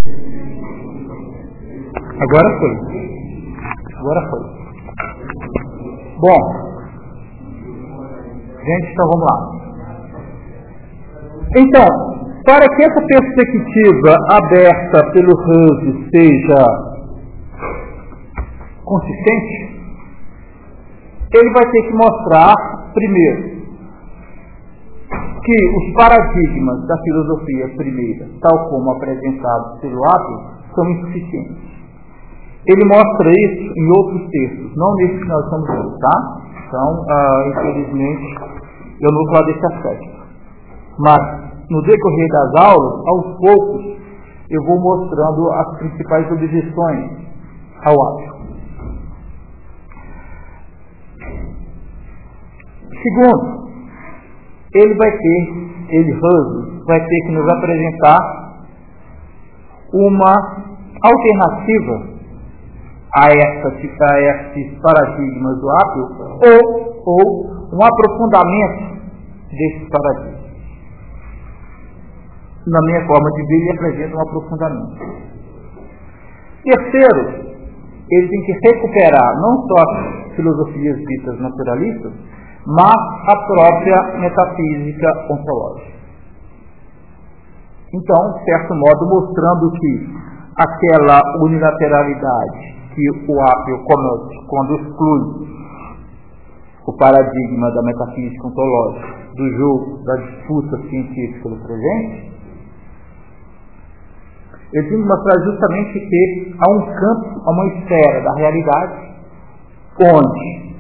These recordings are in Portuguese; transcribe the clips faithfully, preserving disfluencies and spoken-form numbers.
Agora foi. Agora foi. Bom, gente, então vamos lá. Então, para que essa perspectiva aberta pelo Husserl seja consistente, ele vai ter que mostrar, primeiro, que os paradigmas da filosofia primeira, tal como apresentados pelo Apio, são insuficientes. Ele mostra isso em outros textos, não nesse que nós estamos vendo, tá? Então, ah, infelizmente, eu não vou falar desse aspecto. Mas, no decorrer das aulas, aos poucos, eu vou mostrando as principais objeções ao Apio. Segundo, ele vai ter, ele, Husserl, vai ter que nos apresentar uma alternativa a, essa, a esses paradigmas do Apio, ou, ou um aprofundamento desses paradigmas. Na minha forma de ver, ele apresenta um aprofundamento. Terceiro, ele tem que recuperar não só as filosofias ditas naturalistas, mas a própria metafísica ontológica. Então, de certo modo, mostrando que aquela unilateralidade que o Apio comete quando exclui o paradigma da metafísica ontológica do jogo da disputa científica do presente, ele tem que mostrar justamente que há um campo, há uma esfera da realidade onde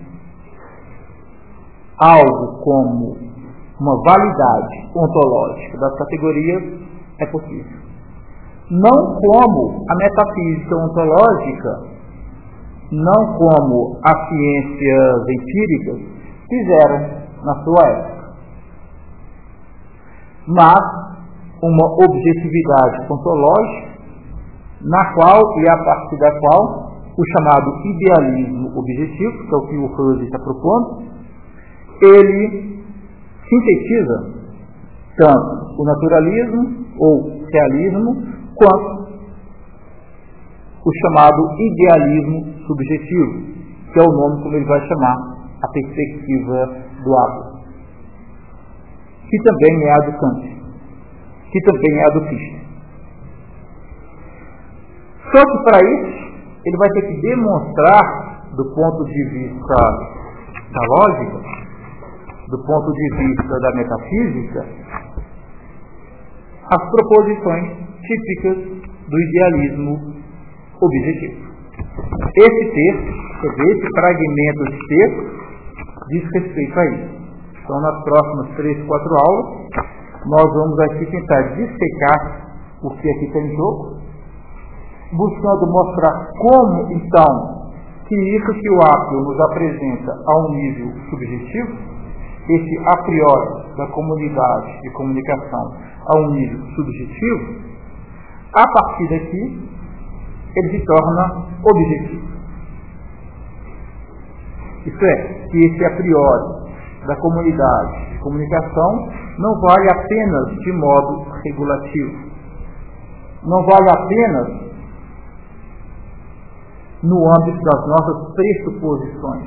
algo como uma validade ontológica das categorias é possível. Não como a metafísica ontológica, não como as ciências empíricas fizeram na sua época, mas uma objetividade ontológica na qual e a partir da qual o chamado idealismo objetivo, que é o que o Husserl está propondo, ele sintetiza tanto o naturalismo ou realismo quanto o chamado idealismo subjetivo, que é o nome como ele vai chamar a perspectiva do Apio, que também é a do Kant, que também é a do Fichte. Só que para isso ele vai ter que demonstrar, do ponto de vista da lógica, do ponto de vista da metafísica, as proposições típicas do idealismo objetivo. Esse texto, esse fragmento de texto, diz respeito a isso. Então, nas próximas três, quatro aulas, nós vamos aqui tentar dissecar o que aqui está em jogo, buscando mostrar como, então, que isso que o Apio nos apresenta a um nível subjetivo, esse a priori da comunidade de comunicação a um nível subjetivo, a partir daqui, ele se torna objetivo. Isto é, que esse a priori da comunidade de comunicação não vale apenas de modo regulativo, não vale apenas no âmbito das nossas pressuposições,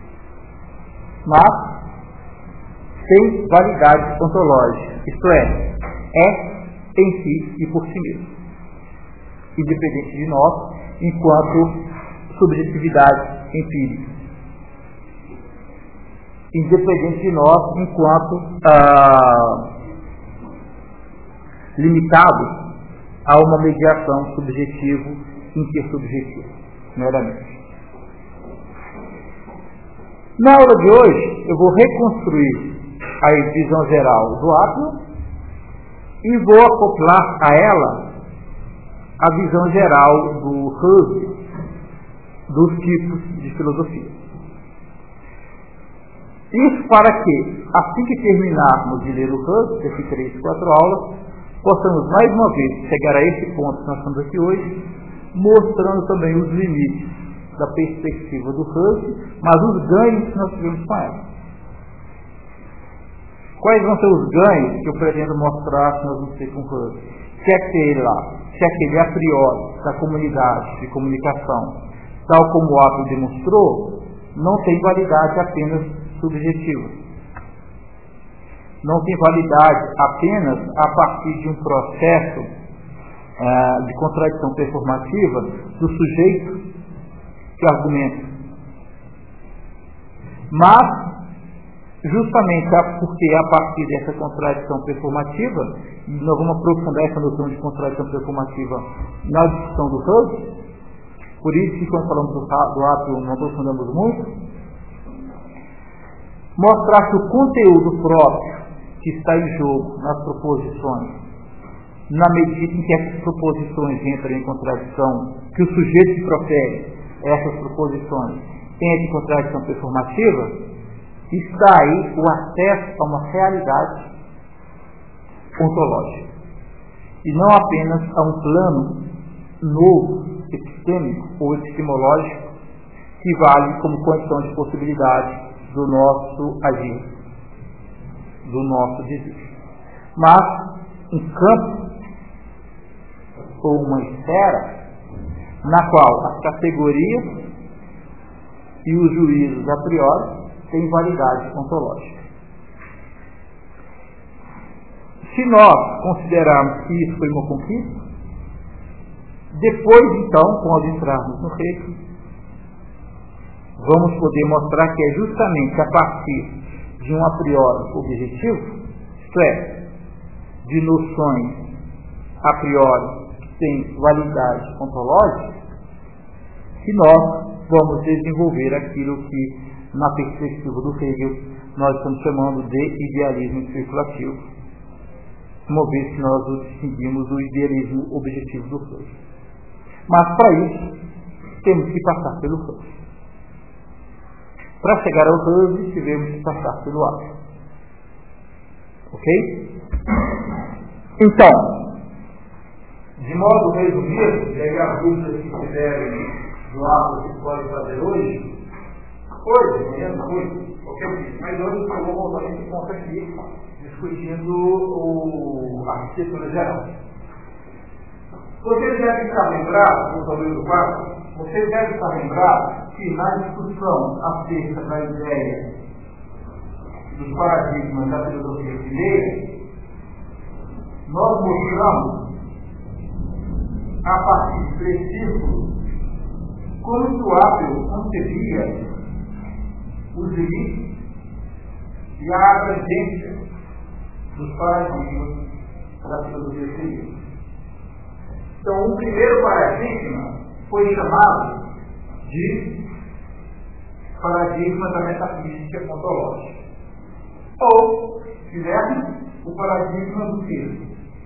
mas tem validade ontológica, isto é, é em si e por si mesmo, independente de nós, enquanto subjetividade empírica, independente de nós, enquanto ah, limitado a uma mediação subjetivo intersubjetiva, meramente. Na aula de hoje, eu vou reconstruir a visão geral do Apio e vou acoplar a ela a visão geral do Husserl dos tipos de filosofia. Isso para que, assim que terminarmos de ler o Husserl, daqui três, quatro aulas, possamos mais uma vez chegar a esse ponto que nós estamos aqui hoje, mostrando também os limites da perspectiva do Husserl, mas os ganhos que nós tivemos com ela. Quais vão ser os ganhos que eu pretendo mostrar que nós vamos ter com o Husserl? O que é que tem ele lá? se aquele a priori da comunidade de comunicação, tal como o ato demonstrou, não tem validade apenas subjetiva. Não tem validade apenas a partir de um processo uh, de contradição performativa do sujeito que argumenta. Mas, justamente porque a partir dessa contradição performativa, e nós vamos aprofundar essa noção de contradição performativa na discussão do Husserl, por isso que quando falamos do, do ato não aprofundamos muito, mostrar que o conteúdo próprio que está em jogo nas proposições, na medida em que essas proposições entram em contradição, que o sujeito que profere essas proposições entra em contradição performativa, está aí o acesso a uma realidade ontológica, e não apenas a um plano novo, epistêmico ou epistemológico, que vale como condição de possibilidade do nosso agir, do nosso dizer. Mas um campo ou uma esfera na qual as categorias e os juízos a priori têm validade ontológica. Se nós considerarmos que isso foi uma conquista, depois então, quando entrarmos no Hegel, vamos poder mostrar que é justamente a partir de um a priori objetivo, isto é, de noções a priori que têm validade ontológica, que nós vamos desenvolver aquilo que, na perspectiva do Hegel, nós estamos chamando de idealismo especulativo, uma vez que nós o distinguimos do idealismo objetivo do Hegel. Mas, para isso, temos que passar pelo Hegel. Para chegar ao Hegel, tivemos que passar pelo ato. Ok? Então, de modo resumido, e aí as dúvidas que tiverem do ato que pode fazer hoje, hoje, amanhã, hoje, ok? Mas hoje eu vou voltar esse ponto aqui, discutindo o, a arquitetura geral. Vocês devem estar lembrados, no tamanho do quadro, vocês devem estar lembrados que na discussão acerca da ideia dos paradigmas da filosofia brasileira, nós mostramos, a partir de três círculos, como o Abel concebia os limites e a abrangência dos paradigmas da filosofia brasileira. Então, o primeiro paradigma foi chamado de paradigma da metafísica ontológica. Ou, se quisermos, o paradigma do ser.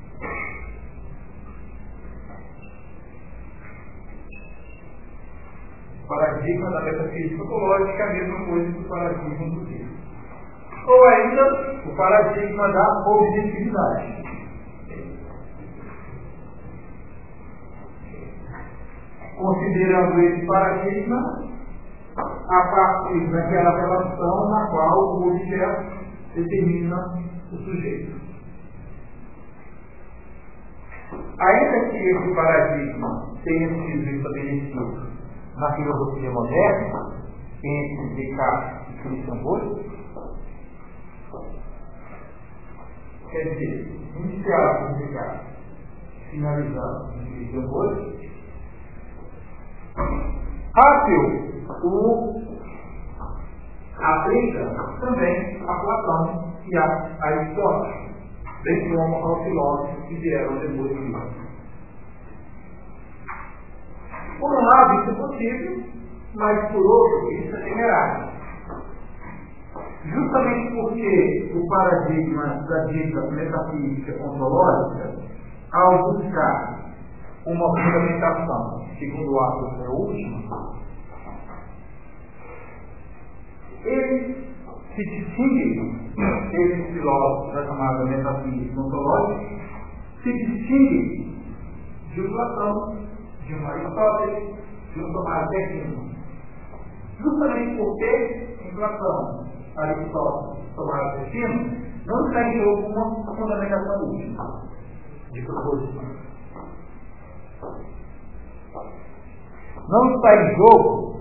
O paradigma da metafísica ontológica é a mesma coisa que o paradigma do ser. Ou ainda, o paradigma da objetividade. Considerando esse paradigma a partir daquela relação na qual o objeto determina o sujeito. Ainda que esse paradigma tenha sido estabelecido na filosofia moderna, entre Descartes e Christian Wolff, quer dizer, iniciado com Descartes, finalizado com Christian Wolff, Hegel o aplica também a Platão e a Aristóteles, bem como aos filósofos que vieram depois de nós. Por um lado, isso é possível, mas por outro, isso é temerário. Justamente porque o paradigma da dita metafísica ontológica, ao buscar uma fundamentação, segundo o ato é o último, ele se distingue, esses filósofos da chamada metafísica ontológica, se distingue de um Platão, de um Aristóteles, de um Tomás de Aquino. Justamente porque em Platão, Aristóteles, Tomás de Aquino, não está em jogo uma fundamentação última de proposição. Não está em jogo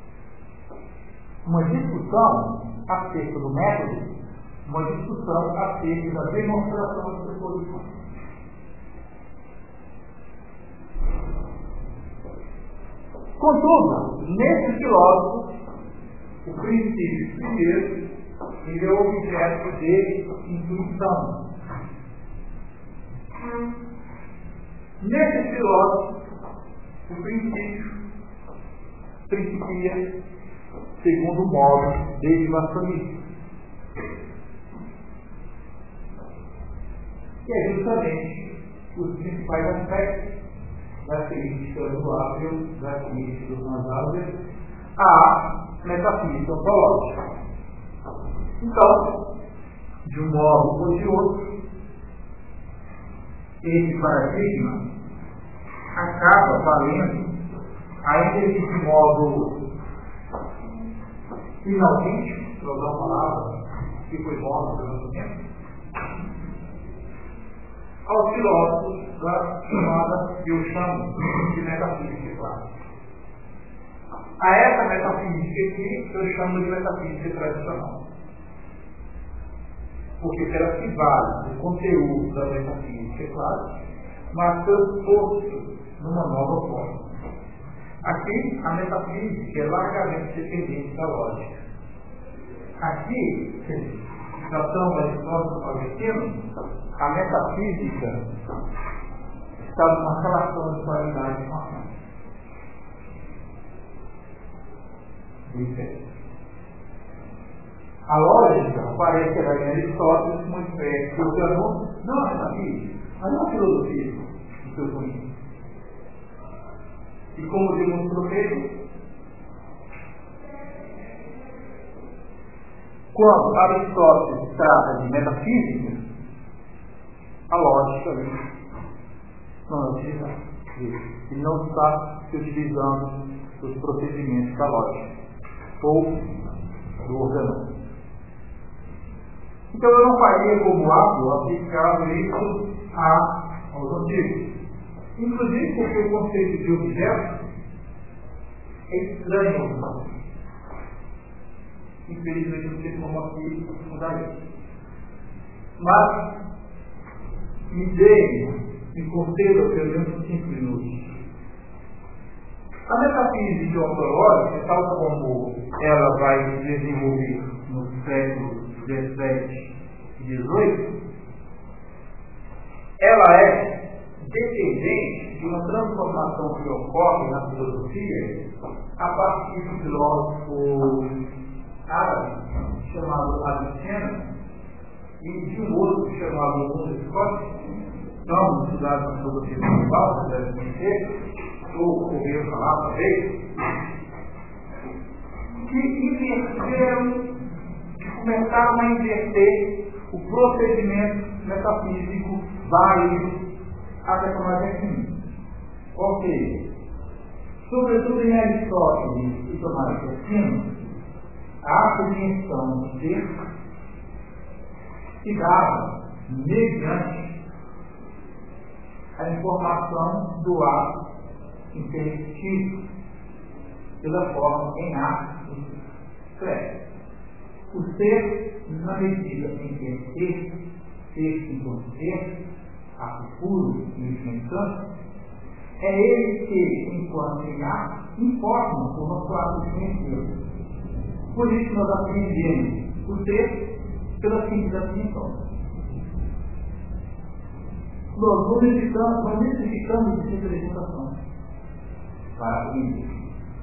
uma discussão acerca do método, uma discussão acerca da demonstração da posição. Contudo, nesse filósofo, o princípio primeiro, ele é objeto de intuição. Nesse filósofo, o princípio principia segundo o modo derivacionista. Que é justamente os principais aspectos da crítica do Ápio, da crítica do Nazário, à metafísica ontológica. Então, de um modo ou de outro, esse paradigma acaba valendo, ainda que de modo inautêntico, para usar uma palavra que foi morta pelo nosso tempo, aos filósofos da chamada, que eu chamo de metafísica clássica. A essa metafísica aqui eu chamo de metafísica tradicional. Porque ela se vale do conteúdo da metafísica clássica, mas transposto numa nova forma. Aqui, a metafísica é largamente dependente da lógica. Aqui, citação da história palestina, a metafísica está numa relação de qualidade com a fé. A lógica parece que era em Aristóteles uma espécie de organon, não a metafísica, mas não a filosofia do seu conhecimento. E como demonstrou ele, quando Aristóteles trata de metafísica, a lógica não é utilizada. Ele não está se utilizando dos procedimentos da lógica ou do organon. Então eu não faria como Ápio aplicar isso a, aos antigos. Inclusive porque o conceito de objeto é estranho aos antigos. Infelizmente não sei como aqui mudar isso. Mas me dê, me conceda pelo menos cinco minutos. A metafísica ontológica, tal como ela vai se desenvolver no século dezessete e dezoito, ela é dependente de uma transformação que ocorre na filosofia a partir do filósofo árabe chamado Avicena e de um outro chamado Bruno Scott, são estudados na filosofia global, você deve conhecer, ou ouviu falar talvez, que inverteram, que começaram a inverter o procedimento metafísico válido até que nós definimos. Ou seja, sobretudo em Aristóteles e Tomás de Aquino, a apreensão de ser se dava mediante a informação do ato intelectivo, pela forma em ato expresso. O ser, na medida em que é ser, ser enquanto ser, ato puro e instante, é ele que, enquanto em ato, informa o nosso ato de conhecer. Por isso nós aprendemos o ser pela simples definição. Nós não necessitamos, nós necessitamos de representação para aprender.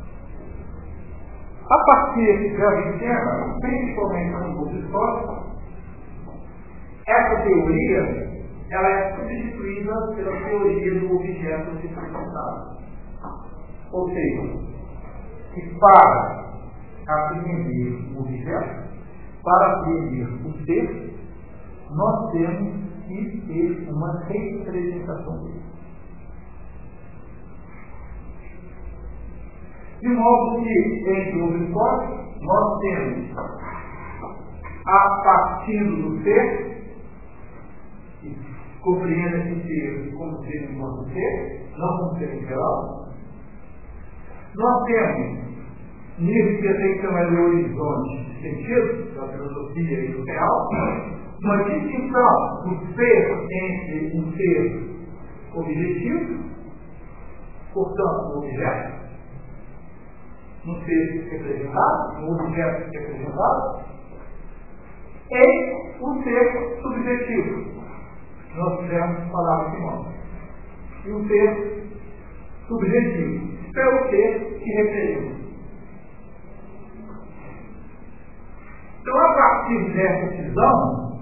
A partir de Avicena, principalmente no grupo histórico, essa teoria ela é substituída pela teoria do objeto representado. Ou seja, que para apreender o objeto, para apreender o ser, nós temos que ter uma representação dele. De modo que, entre os hipóteses, nós temos, a partir do ser, que compreende esse ser como ser enquanto ser, não como ser em geral. Nós temos nível que tem que chamar de horizonte de sentido, da filosofia e do real, uma distinção do ser entre um ser objetivo, portanto, um objeto, um ser representado, um objeto representado, e um ser subjetivo. Nós fizemos palavras de modo. E um ser subjetivo. Isso é o ser que representa. Então, a partir dessa cisão,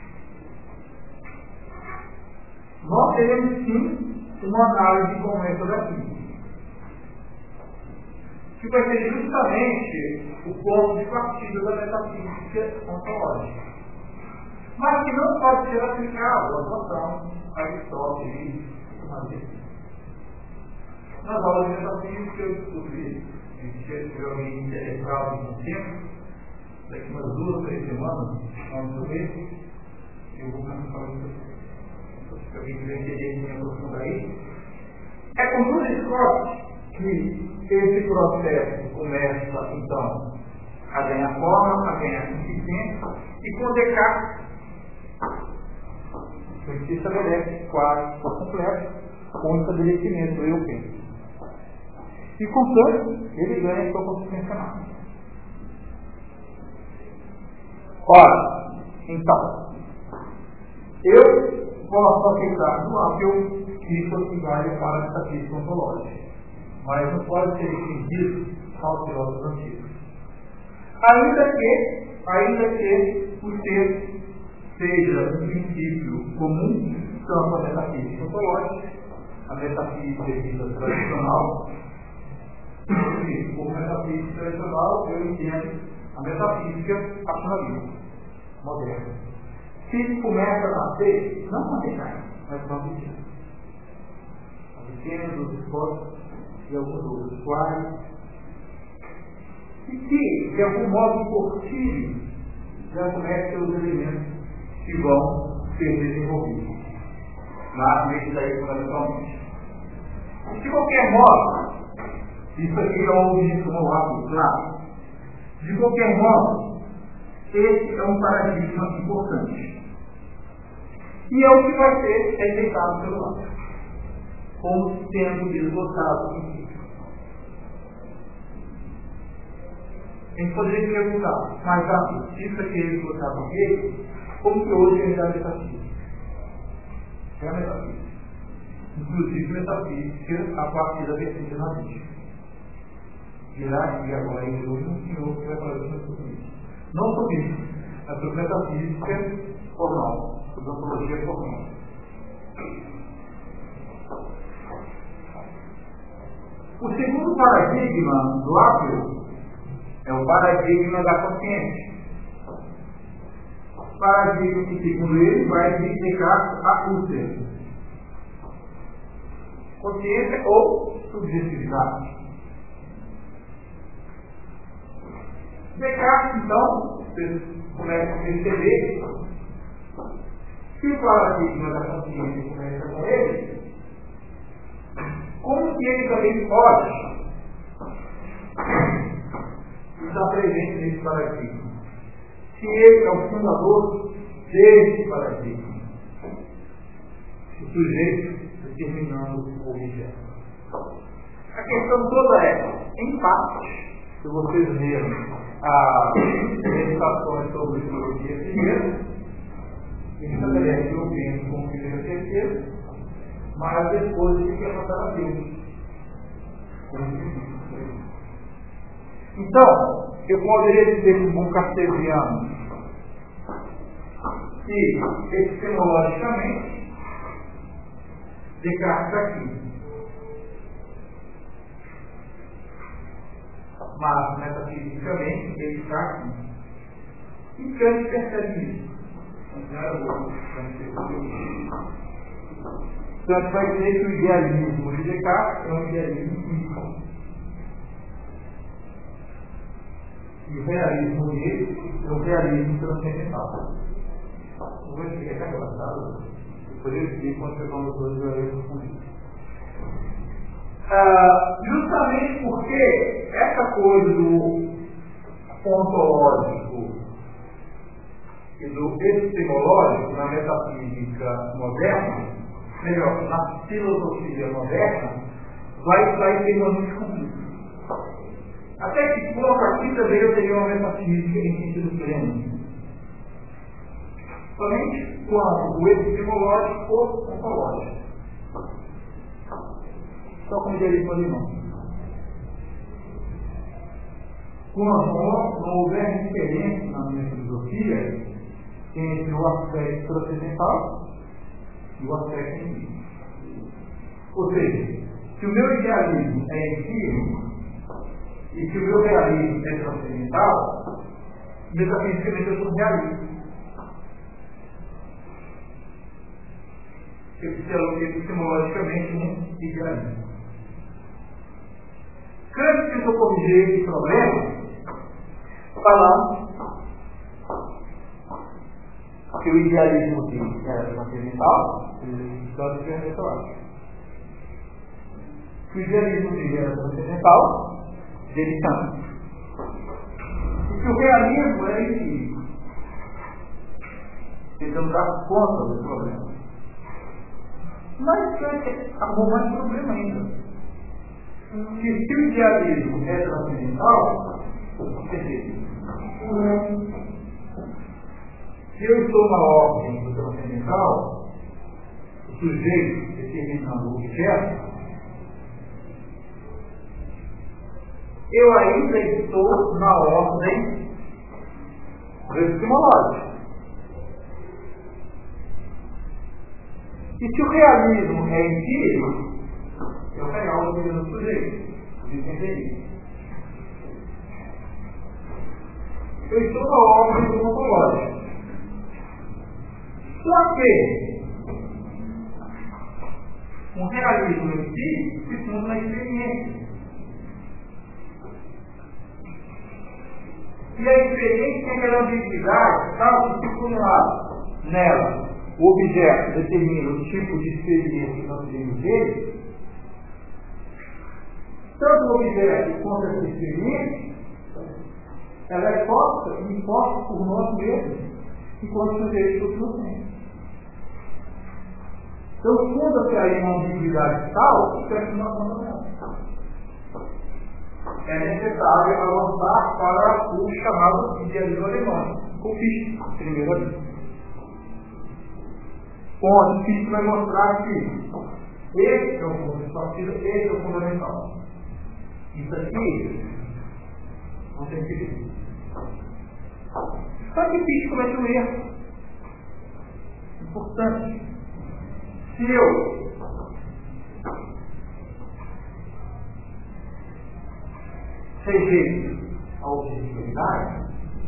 nós teremos sim uma análise como essa daqui, que vai ser justamente o ponto de partida da metafísica ontológica, mas que não pode ser aplicado à noção Aristóteles e Maria. Nas aulas de metafísica eu descobri, se alguém interessado em um tempo, daqui umas duas, três semanas, vamos ver, eu vou falar isso, se alguém tiver interesse em aprofundar isso. É com Duns Scott que esse processo começa, então, a ganhar forma, a ganhar consistência, e com Descartes, ele se estabelece quase por completo com o estabelecimento do eu penso. E, portanto, ele ganha sua consistência máxima. Ora, então, eu posso aceitar no Apple que isso equivale para a metafísica ontológica, mas não pode ser estendido aos filósofos antigos. Ainda que, ainda que o ser seja um princípio comum, tanto a metafísica ontológica, a metafísica tradicional, e por metafísica tradicional eu entendo a metafísica racionalista, moderna. Se começa a nascer, não uma Descartes, mas uma Wittgenstein. A Wittgenstein, os Scott e alguns outros, quais, e que, de algum modo, por si, já conhecem os elementos que vão ser desenvolvidos. Mas, nesse daí, fundamentalmente. De qualquer modo, isso aqui é um objeto como algo claro. De qualquer modo, esse é um paradigma importante. E é o que vai ser rejeitado pelo lado, como sendo esgotado no princípio. A gente poderia perguntar, mas ah, isso aqui é esgotado no princípio, como que hoje é a realidade metafísica? É a metafísica. Inclusive metafísica a partir da vertente analítica. Virá aqui agora em hoje um senhor que vai falar sobre isso. Não sobre isso, mas sobre metafísica formal, sobre ontologia formal. O segundo paradigma do Apple é o paradigma da consciência. O paradigma que, segundo ele, vai dedicar a Husserl. Consciência ou subjetividade. Descartes, então, vocês começam a perceber que o paradigma da consciência começa com ele, como que ele também pode estar presente nesse paradigma. Se ele é o fundador desse paradigma, o sujeito determinando o objeto. A questão toda é, em parte, se vocês verem as meditações sobre filosofia primeiro, estabelece o penso como primeira certeza, mas depois ele quer matar a Deus. Então, eu poderia dizer como um cartesiano que, epistemologicamente, Descartes aqui. Mas, metafisicamente, ele está aqui. E Kant percebe isso. Kant vai dizer que o idealismo de Descartes é um idealismo físico. E o realismo dele é o realismo transcendental. Eu vou explicar agora, tá? Por isso que quando chegamos nos dois realismos com isso. Ah, justamente porque essa coisa do ontológico e do epistemológico na metafísica moderna, melhor, na filosofia moderna, vai estar extremamente conflito. Até que ponto aqui também eu teria uma metafísica em sentido pleno? Somente quando o epistemológico for ontológico. Só como idealismo alemão. Quando não houver diferença na minha filosofia entre o aspecto transcendental e o aspecto empírico. Ou seja, se o meu idealismo é empírico e se o meu realismo é transcendental, metafisicamente eu sou realista. Epistemologicamente um idealismo. Kant tentou corrigir esse problema falando que o idealismo dele era transcendental e Kant fez retórica. Que o idealismo dele era transcendental, dele Kant. E que o realismo era empírico. Tentando dar conta do problema. Mas Kant arrumou mais problema ainda. Que se o idealismo é transcendental, quer dizer, se eu estou na ordem do transcendental, o sujeito determinando o objeto, eu ainda estou na ordem do epistemológico. E se o realismo é empírico, é o real do sujeito, de entender isso. Eu estou na ordem do ontológico. Só que um realismo empírico se funda na experiência. E a experiência tem aquela ambiguidade, tal que se por um lado, nela, o objeto determina o tipo de experiência que nós temos dele, tanto o objeto quanto essa experiência, ela é posta e imposta por nós mesmos, enquanto sujeito do inocente. Então, funda-se aí uma ambiguidade tal que cresce uma condenação. É necessário avançar para o chamado idealismo alemão, o Fichte, primeiro ali. Onde o Fichte vai mostrar que esse é o ponto de partida, esse é o fundamental. Isso aqui não tem perigo. Só que o Fichte comete um erro importante. Se eu rejeito a objetividade,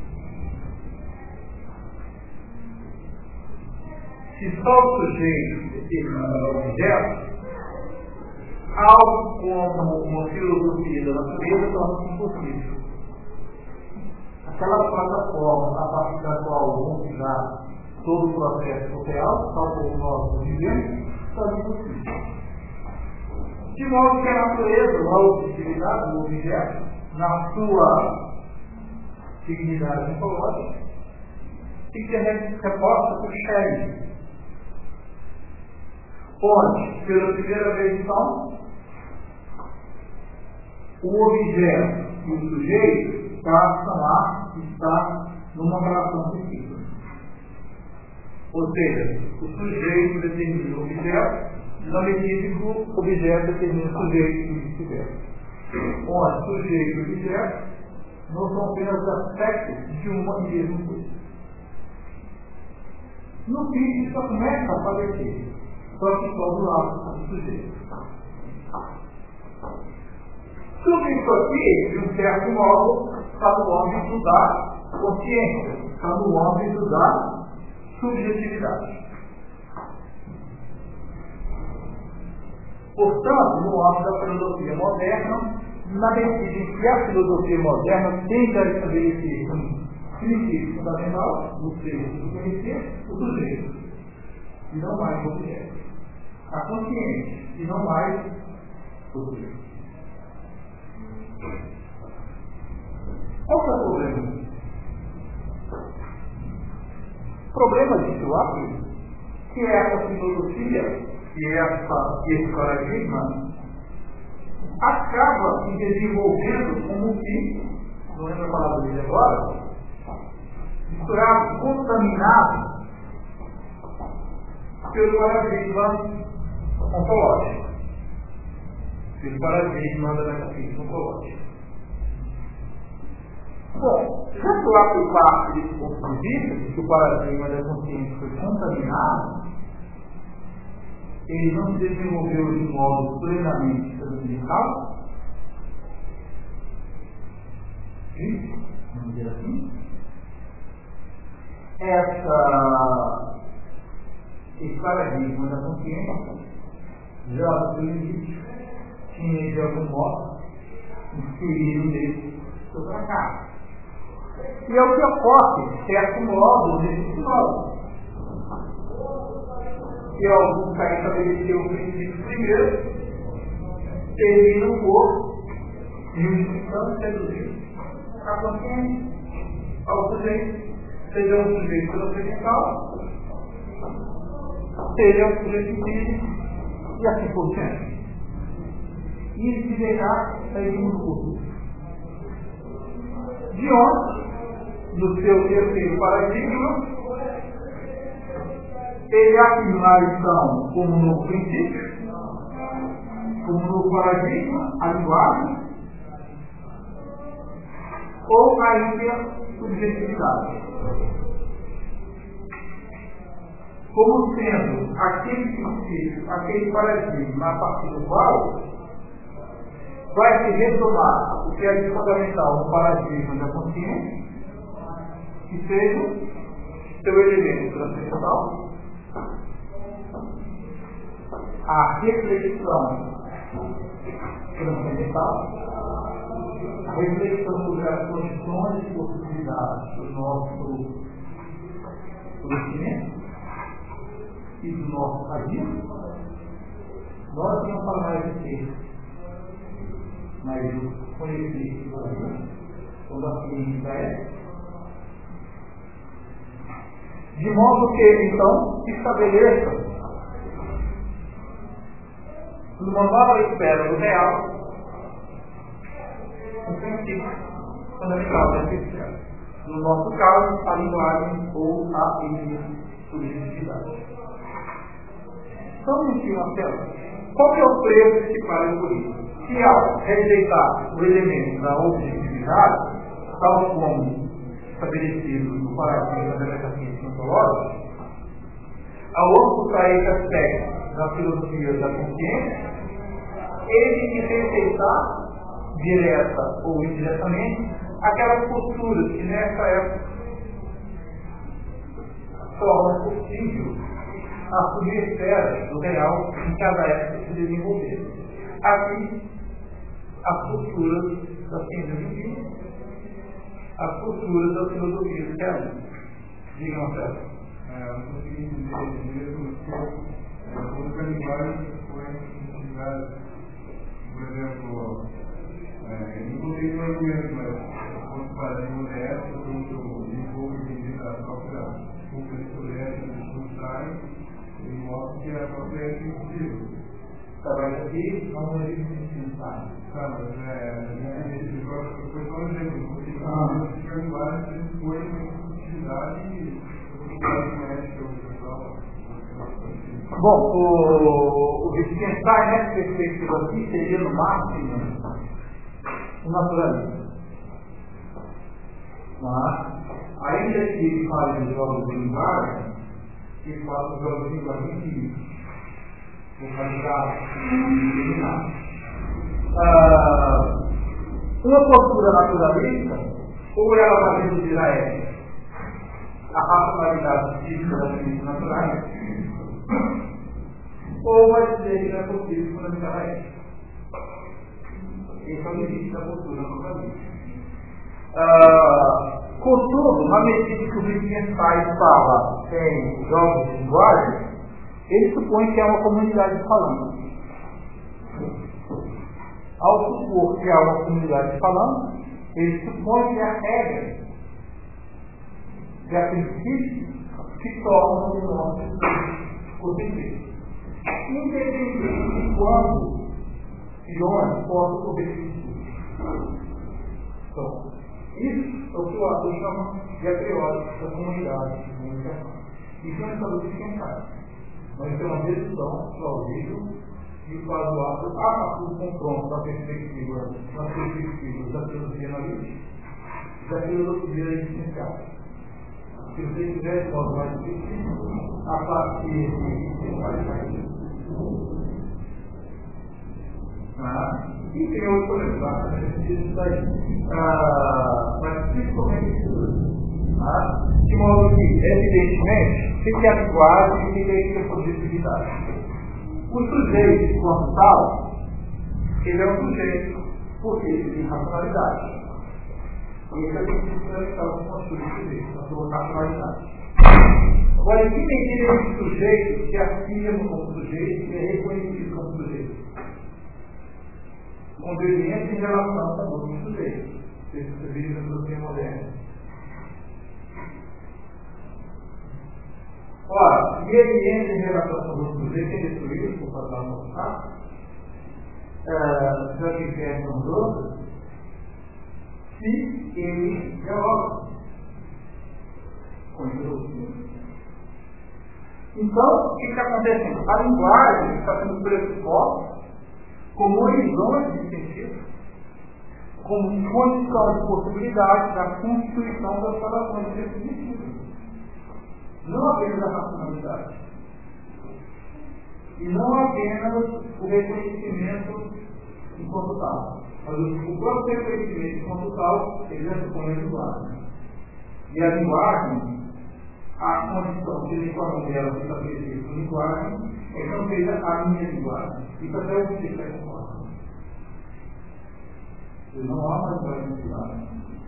se só o sujeito determina o objeto, algo como uma filosofia da natureza torna-se impossível. Aquela plataforma a partir da qual vamos dar todo o processo real, tal como nós vivemos, torna impossível. De modo que a natureza, a objetividade do objeto, na sua dignidade ontológica, tem que ser reposta por Schelling, onde, pela primeira vez, então, o objeto e o sujeito passam a estar numa relação recíproca. Ou seja, o sujeito determina o objeto, na medida que o objeto determina o sujeito e vice-versa. Onde sujeito e objeto não são apenas aspectos de uma e mesma coisa. No fim, só começa a aparecer, só que só do lado do sujeito. Tudo isso aqui, de um certo modo, está no âmbito da consciência, está no âmbito da subjetividade. Portanto, no âmbito da filosofia moderna, na medida em que a filosofia moderna tenta estabelecer um princípio fundamental, no seio do conhecer, o sujeito, e não mais o objeto. A consciência, e não mais português. Qual que é o problema? O problema de Schwab, que é essa filosofia, que é essa, esse paradigma, acaba se desenvolvendo como que, não lembro a palavra dele agora, misturado, contaminado pelo paradigma ontológico, pelo paradigma da metafísica ontológica. Bom, já que eu acho parte desse ponto de vista, de que o paradigma da consciência foi contaminado, ele não se desenvolveu de modo plenamente transcendental, vamos dizer assim, essa, esse paradigma da consciência já tinha de algum modo inserido nesse seu fracasso. E é o que ocorre, de certo modo, nesse episódio. Que alguns querem estabelecer o princípio primeiro, terminam o corpo, e o instinto seduzir a consciência, ao sujeito, seja um sujeito transcendental, seja um sujeito físico, e assim por diante. E se deixar sair do mundo. De onde, no seu terceiro paradigma, ele afirmar então como no princípio, como no paradigma, a linguagem, ou a intersubjetividade. Como sendo aquele princípio, aquele paradigma a partir do qual vai se retomar o que é de fundamental no paradigma da consciência, que seja seu elemento transcendental, a reflexão transcendental, a reflexão sobre as condições e possibilidades do nosso conhecimento e do nosso agir. Nós vamos falar mais de ser, mas o conhecimento do agir, quando a ciência é, de modo que, então, se estabeleça numa nova esfera do real um princípio fundamental dessa esfera. No nosso caso, a linguagem ou a subjetividade. Vamos mentir uma tela. Qual que é o preço que se paga por isso? Se ao rejeitar o elemento da objetividade, tal como estabelecido no paradigma da metafísica ontológica, ao ocultar esse aspecto da filosofia da consciência, ele que rejeitar, direta ou indiretamente, aquelas posturas que nessa época torna possível a subesfera do real em cada época se desenvolver. Aqui, as posturas da ciência divina, as posturas da filosofia do real. Digam a fé. Eu não consegui entender mesmo que a outra linguagem foi utilizada. Por exemplo, é, inclusive no argumento, mas quando paradigma dessa, eu desenvolvo entender a própria complexidade do discurso, ele mostra que a própria é sensível. Tá, mas aqui não é sensível, tá? Tá, mas é, foi só um exemplo, porque a linguagem foi uma utilidade e bom, o, o Wittgenstein, nessa perspectiva aqui, seria no máximo um naturalista. Mas, ainda que ele fale de jogos de linguagem, ele fala de jogos de linguagem física, localizados, determinados. Ah, uma postura naturalista, ou ela vai reduzir a ética, a racionalidade física das ciências naturais, ou vai dizer que não é possível fundamentar a ética. Esse é o limite da postura naturalista. Ah, contudo, na medida que o Wittgenstein fala em jogos de linguagem, ele supõe que é uma comunidade falando. ao supor que há uma comunidade falando, ele supõe que a regra, que a princípio, se torna o nosso objetivo. Independente de quando e onde possa ocorrer isso. Então, isso é o que o autor chama de a priori da comunidade de comunicação. Isso é uma saúde pensada. Mas tem uma decisão plausível e o qual o autor, a partir do confronto da perspectiva, das perspectivas da filosofia analítica, da filosofia existencial. Se você tivesse um modo mais difícil, a partir de vai sair. Ah, e tem outro exemplo, isso daí. Ah, mas principalmente isso. Ah, de modo que, evidentemente, tem que a linguagem e tem que a subjetividade. O sujeito, enquanto tal, ele é um sujeito porque ele tem racionalidade. E esse é o princípio que estava construindo o sujeito, a sua racionalidade. Agora, em que medida esse sujeito se afirma como sujeito e é reconhecido como sujeito? Quando ele entra em relação com outro sujeito. Esse sujeito da filosofia moderna. Ora, se ele entra em relação com outro sujeito, ele é destruído, por falar no passado, já que quer com os outros, se ele dialoga com os outros. Então, o que está acontecendo? A linguagem está sendo pressuposta como horizonte de sentido, como condição de possibilidade da constituição das relações definitivas. Não apenas a racionalidade. E não apenas o reconhecimento enquanto tal. Mas o próprio reconhecimento enquanto tal, ele já supõe a linguagem. E a linguagem, a condição que ele forma dela se estabelecer com linguagem, é que não seja a minha linguagem. Isso até o que está conforme. Não há uma linguagem de linguagem.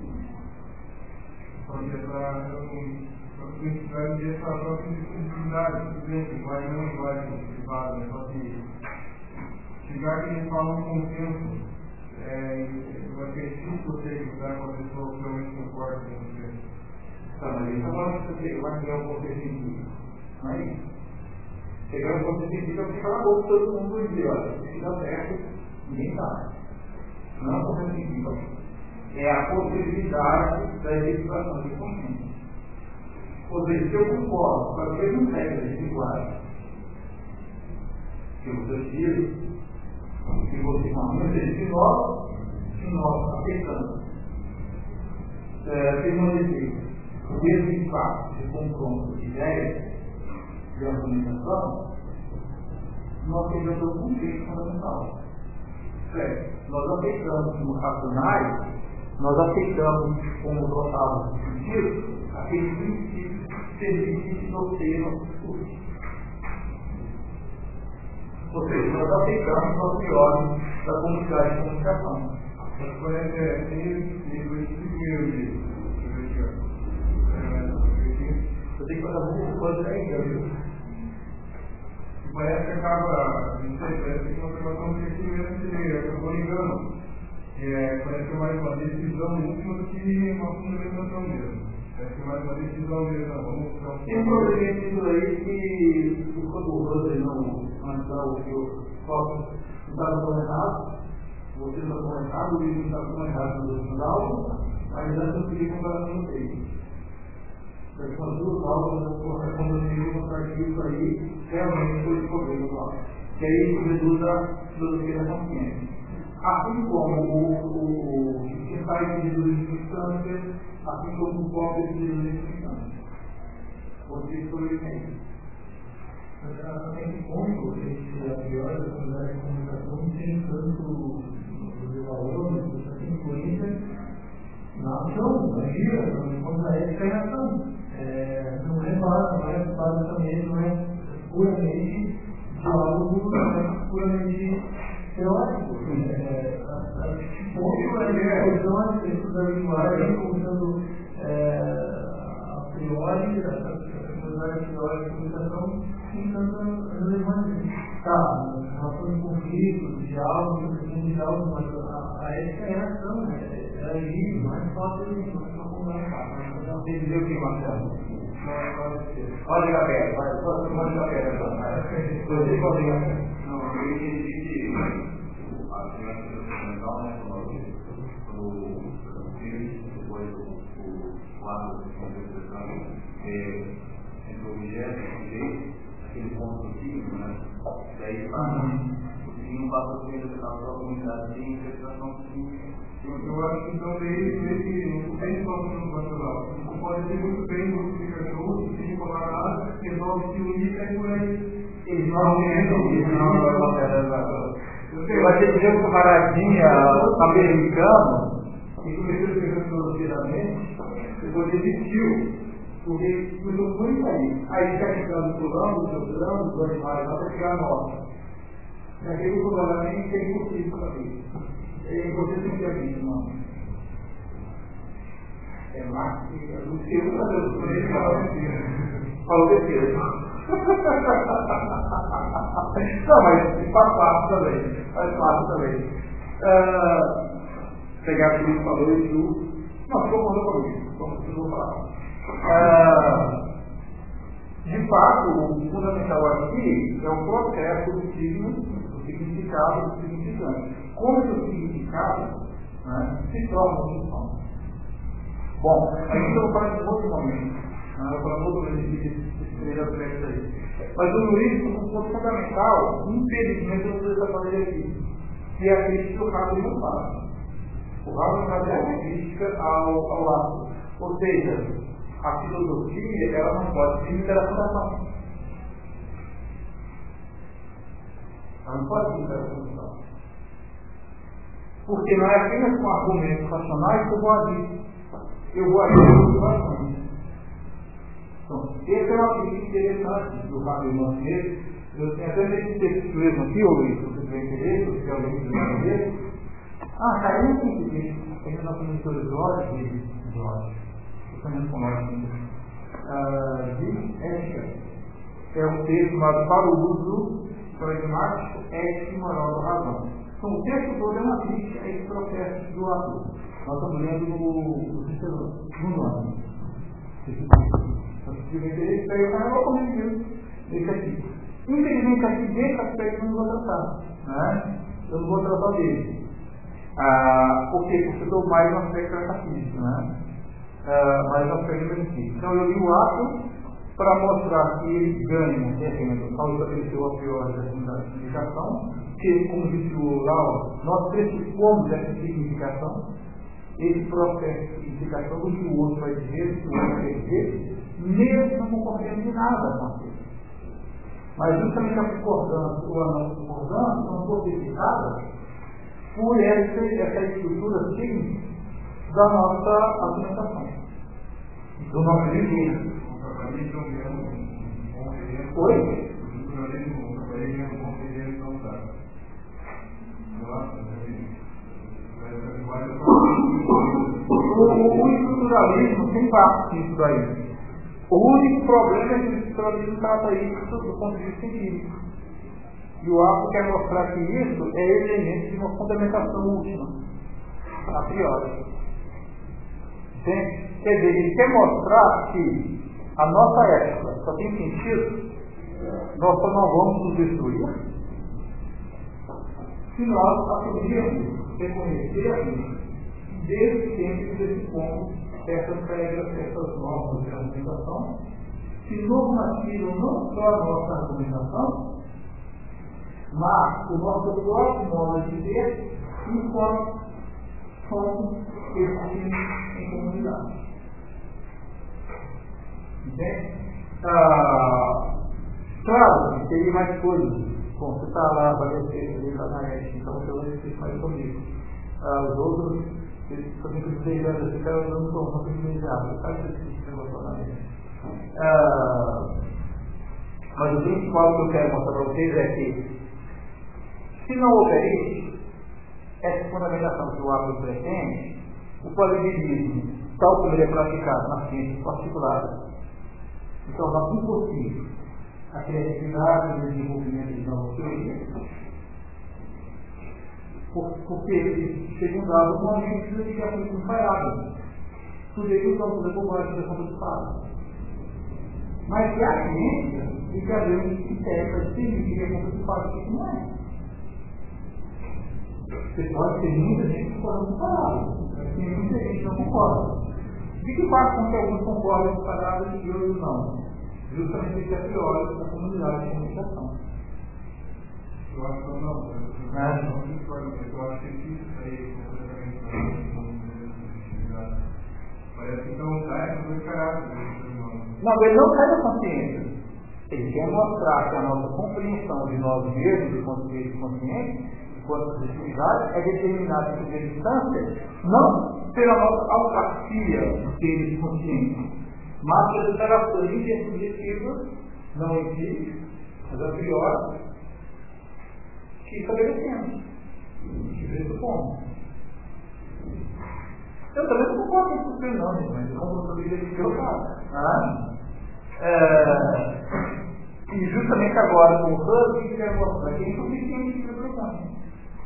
Porque para vai ter essa própria dificuldade, por exemplo, vai uma linguagem privada, né? Só que chegar que ele fala um consenso, é, vai ter difícil você usar com a pessoa que realmente concorda com você. Tá, mas isso agora você vai criar um conceito científico. Não é isso? Chegar um conceito científico é ficar na boca todo mundo e dizer, olha, se dá certo, ninguém sabe. Não é um conceito científico. É a possibilidade da execução de consciência. Ou seja, se eu concordo com as mesmas regras de linguagem que você tira, que você não seja de nós, de nós aceitamos, permanecer o mesmo espaço de confronto de ideias, de argumentação, nós temos um conceito fundamental. É, nós aceitamos como racionais, nós aceitamos como dotados de sentido, aqueles princípios que serviços que norteiam o fim. Ou seja, nós aceitamos o priori da comunidade de comunicação. Mas parece que tem esse primeiro livro. Eu tenho que fazer muita coisa aí, parece que acaba, não sei, parece que é uma observação que aqui mesmo se acabou ligando. É, parece que é mais uma decisão última do que uma fundamentação mesmo. Parece que é mais uma decisão mesmo. Vamos tem um problema disso aí que, quando o Roser não mandar o que eu posso, não está tão errado, você não está tão errado, o livro não está tão errado no final, mas já não queria comparar com vocês. Porque com as duas aulas eu vou reconhecer uma parte disso aí, realmente foi descobrido lá. Que aí isso reduz a filosofia da consciência. Assim como o, o que faz de substância, assim como o próprio de substância. Você foi o exemplo. Mas até que ponto esse a priori da comunidade de comunicação tem tanto de valor, tanta influência na ação, na vida, enquanto a ética e a ação. É, não é base, não é basicamente, não é puramente diálogo, não é puramente teórico. É, a que ponto é a discussão dentro da linguagem como sendo a priori, a comunidade teórica de comunicação tem tanta relevância. Tá, nós estamos em conflito, de diálogo, de diálogo, mas a, a ética é a ação, né? É livre, não é só ter uma comunicação. Não tem que dizer o que, Marcelo? Pode jogar perto, pode jogar perto. Você pode jogar perto. Não, eu entendi que a criança fundamental, né, quando o filho, depois o lado da interpretação, entre o objeto e o sujeito, aquele ponto do signo, né? Daí o signo passa a interpretar a comunidade de interpretação do signo. Eu acho que então ele não tem solução natural. Você pode ter muito bem multiplicação, sem cobrar nada, resolve se unir e por aí. Eles não entendem. Eu achei que o camaradinha americano, e começou a escrever financeiramente, depois desistiu. Porque não foi isso aí. Aí está ficando pulando, jogando, os animais lá para chegar a nota. Naquele programamento é impossível fazer. É impossível que a vítima. É mais que a Luciana está dando por ele, falou besteira. Não, mas faz parte também. Faz parte também. Uh, pegar aquilo que falou e tu. Não, ficou falando comigo. Como você não falar. Uh, de fato, o fundamental aqui é o processo do signo, do significado do significante. Como que o significado, né, se torna uma função. Bom, a gente vai falar de outro momento. Eu vou falar outro momento de três aspectos aí. Mas o Luiz, um ponto fundamental, infelizmente, eu preciso fazer aqui, que é a crítica que o Rabi não faz. O Rabi faz uma crítica ao, ao ato. Ou seja, a filosofia, ela não pode ser interação. Ela não pode ser interação. Porque não é apenas com argumentos racionais que eu vou agir. Eu vou agir com motivações. Então, esse é uma crítica interessante do Rabi Monteiro. Eu tenho até meio que texto mesmo aqui, ou isso, se você tiver interesse, ou se alguém quiser entender. Ah, caiu um pouco disso. Ainda nós temos dois Jorge e Jorge. Uh, de ética. É um texto mas para o uso pragmático, ético e moral da razão. Então, o texto todo é uma crítica a esse processo do ator. Nós estamos lendo no Cícero, no nome. Se tiver interesse, pega o canal comigo nesse aqui. Infelizmente, aqui desse aspecto eu não vou tratar. Né? Eu não vou tratar dele. Ah, por quê? Porque eu dou mais um aspecto metafísico. Né? Uh, mas não foi benefício. Então eu li o ato para mostrar que ele ganha um terreno ao estabelecer a priori da significação, que, como disse o Lau, nós pressupomos essa significação, esse processo de significação do que o outro vai dizer, do que o outro vai dizer, mesmo não concordando de nada com aquilo. Mas justamente a concordância ou a não concordância são fortificadas por essa, essa estrutura simples da nossa argumentação, do nosso viver. Oi? O estruturalismo tem parte disso daí. O único problema é que o estruturalismo trata isso do ponto de vista científico. E o Arco quer mostrar que isso é elemento de uma fundamentação última, a priori. Entende? Quer dizer, ele quer mostrar que a nossa ética só tem sentido, nós só não vamos nos destruir se nós assumirmos, reconhecermos, desde sempre desse ponto, essas regras, essas normas de argumentação, que normatizam não só a nossa argumentação, mas o nosso próprio modo de ver, enquanto somos existimos em comunidade. Entende? Ah, claro, que teria mais coisas. Bom, você está lá, vai descer, ele está na net, então você vai descer mais comigo. Ah, os outros, eles também precisam de esse cara, eu não estou muito imediato, faz esse relacionamento. Mas o principal que eu quero mostrar para vocês é que, se não houver isso, essa fundamentação que o Arco pretende, o positivismo, tal como ele é praticado nas ciências particulares, se torna impossível a criatividade e o desenvolvimento de novas teorias, Porque chega um dado momento em que a polícia não faz nada. Sujeitos vão fazer combate de computador. Mas que a ciência e que a lei que testa significa que a computador não é. Você pode ter muita gente que pode comparar, mas tem muita gente que não concorda. De que faz com que alguns concordem com paradas e outros não? Justamente esse é pior da comunidade de comunicação. Eu acho que não, eu acho que isso aí completamente parece que não sai do caráter do ser humano. Não, ele não sai da consciência. Ele quer mostrar que a nossa compreensão de nós mesmos, do ponto de vista consciente, enquanto subjetividade, é determinada por distância, não pela nossa autarquia do ser consciente, mas pelas características subjetivas, não em si, mas a priori, que estabelecemos, que pressupomos. Eu também não concordo com isso, não, gente, mas eu concordo com isso que eu faço. Ah? É, e justamente agora, com o Hub, que quer mostrar que é insuficiente de pressupomos.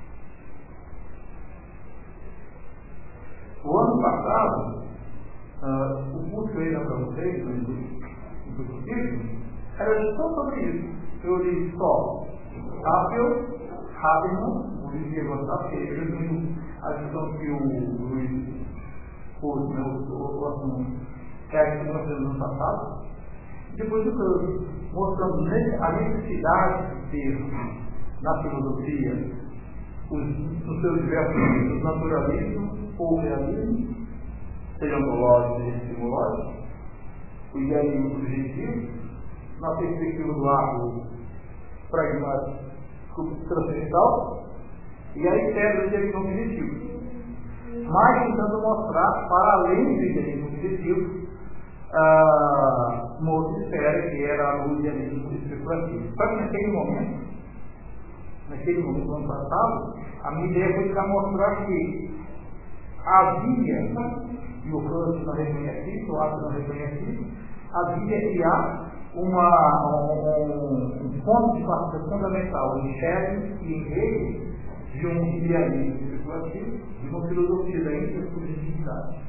O ano passado, uh, o curso que eu ia dar para vocês, o positivo, era só sobre isso. Eu li só Apple, Habermas, o livro que eu gostava, porque ele resumiu a discussão que o Luiz pôs, né, o assunto, que é a que nós fizemos no passado. Depois do que mostrando a necessidade de ter na filosofia, os, nos seus diversos tipos, naturalismo ou realismo, seja ontológico, seja epistemológico, o idealismo subjetivo, na perspectiva do ato pragmático transcendental, e a ideia do idealismo objetivo. Mas tentando mostrar, para além do idealismo objetivo, uh, uma outra esfera que era o idealismo especulativo. Só que naquele momento, naquele momento do ano passado, a minha ideia foi para mostrar que havia, e o Kant não reconhece isso, o Atos não reconhece isso, havia e há uma, um, um ponto de partida fundamental em Schelling e em Hegel de um idealismo especulativo, de uma filosofia da intersubjetividade.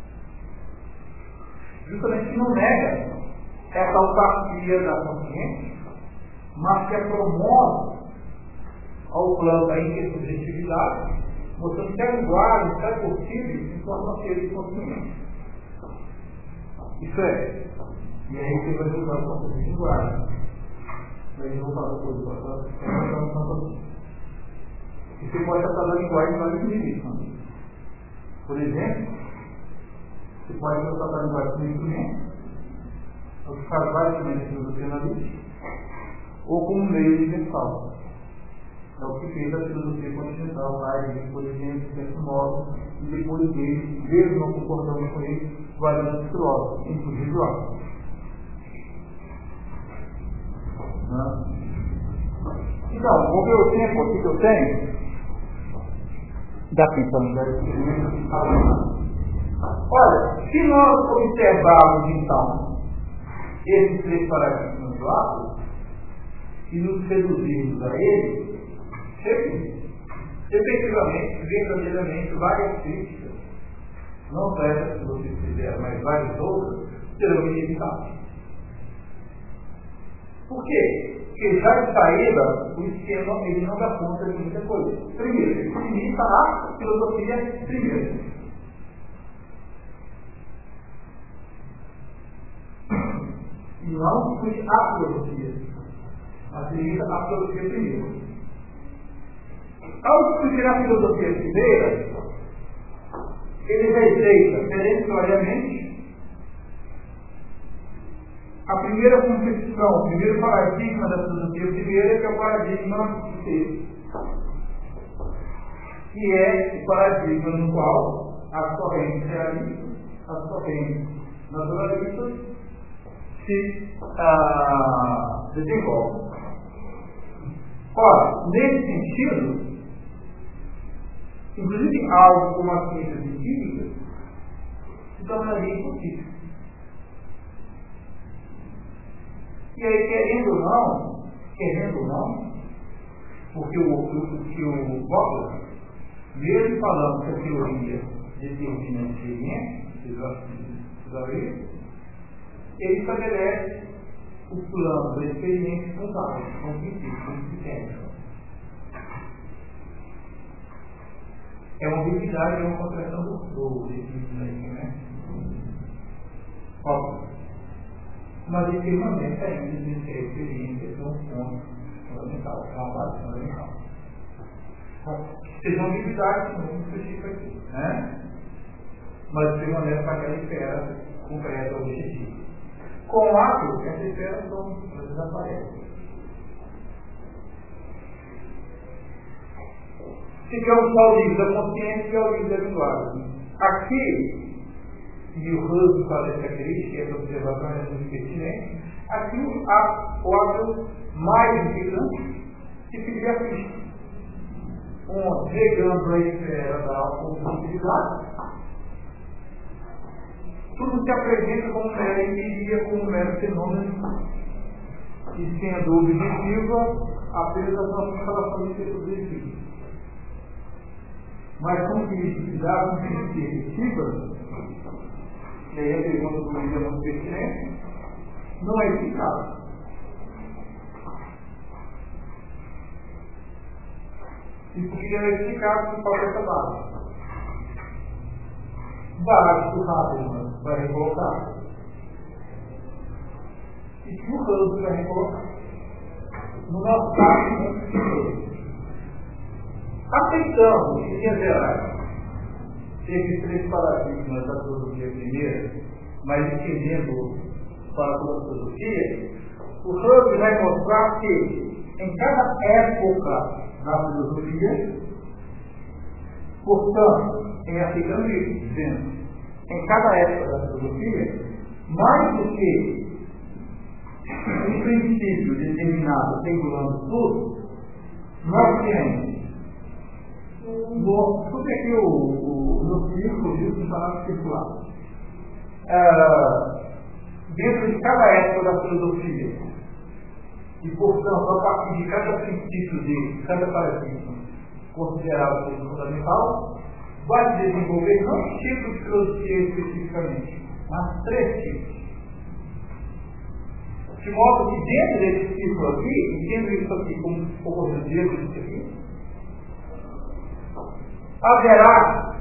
Justamente que não nega essa autarquia da consciência, mas que a promove ao plano da intersubjetividade, mostrando que a linguagem é possível em forma seres conscientes. Isso é, e aí você vai usar o conceito de linguagem. Daí eu vou falar depois, e você pode tratar da linguagem em vários níveis. Por exemplo, você pode tratar da linguagem como instrumento, ou que faz vários elementos de filosofia analítica, ou como meio universal. É o que fez a filosofia continental, Heidegger, por exemplo, desse modo, e depois dele, mesmo não concordando com ele, vários outros filósofos, inclusive o Locke. Então, vou ver o tempo aqui que eu tenho. Dá pensando, olha, se nós observarmos então esses três paradigmas do ato e nos reduzirmos a eles, efetivamente, verdadeiramente, várias críticas, não só essas que vocês fizeram, mas várias outras, serão inevitáveis. Por quê? Porque já de saída, o esquema ele não dá conta de muita coisa. Primeiro, ele se limita à filosofia primeiro. E não discute a filosofia, mas se limita à filosofia primeiro. Ao discutir a filosofia primeira, ele rejeita peremptoriamente a primeira concepção, o primeiro paradigma da filosofia primeira, que é o paradigma do ser, que é o paradigma no qual as correntes realistas, as correntes naturalistas se ah, desenvolvem. Ora, nesse sentido, inclusive algo como as ciências científicas se tornaria impossível. E aí, querendo ou não, querendo ou não, porque o, o, que o Butler mesmo falando que a teoria determina a experiência, ele estabelece o plano da experiência com dados, com princípios, com critérios. É uma habilidade, é uma contração do flow, né? Óbvio. Mas ele permanece ainda nessa experiência que é um ponto fundamental, é uma base fundamental. Seja uma habilidade, não específica aqui, né? Mas permanece para aquela esfera concreta, objetiva. Com o ato, essa esfera não desaparece. Ficamos só o livro da consciência e o livro da linguagem. Aqui, e o Husserl fala essa crítica, essa observação é muito pertinente, aqui há o ato mais importante que seria a Cristo. Um chegando à esfera da possibilidade, tudo se apresenta como mera empiria, como mero fenômeno, e sendo objetiva apenas as nossas relações subjetivas. Mas como que isso se dá com perspectiva, e aí a pergunta do Luiz é muito pertinente, não é eficaz. E por que é eficaz por causa dessa base? Base que o Habermas vai recolocar e que o Husserl vai recolocar. No nosso caso, aceitamos, em linhas gerais, esses três paradigmas da filosofia primeira, mas entendendo para a filosofia, o Husserl vai mostrar que em cada época na filosofia, portanto, em aceitando isso, dizendo, em cada época da filosofia, mais do que um princípio determinado regulando tudo, nós temos no, tudo aqui o, o, no círculo de falar circular. Uh, dentro de cada época da filosofia, e portanto, a partir de cada princípio dele, cada paradigma considerado como fundamental, vai desenvolver não um tipo de filosofia especificamente, mas três tipos. De modo que dentro desse ciclo aqui, entendo isso aqui como ocorrência disso aqui, haverá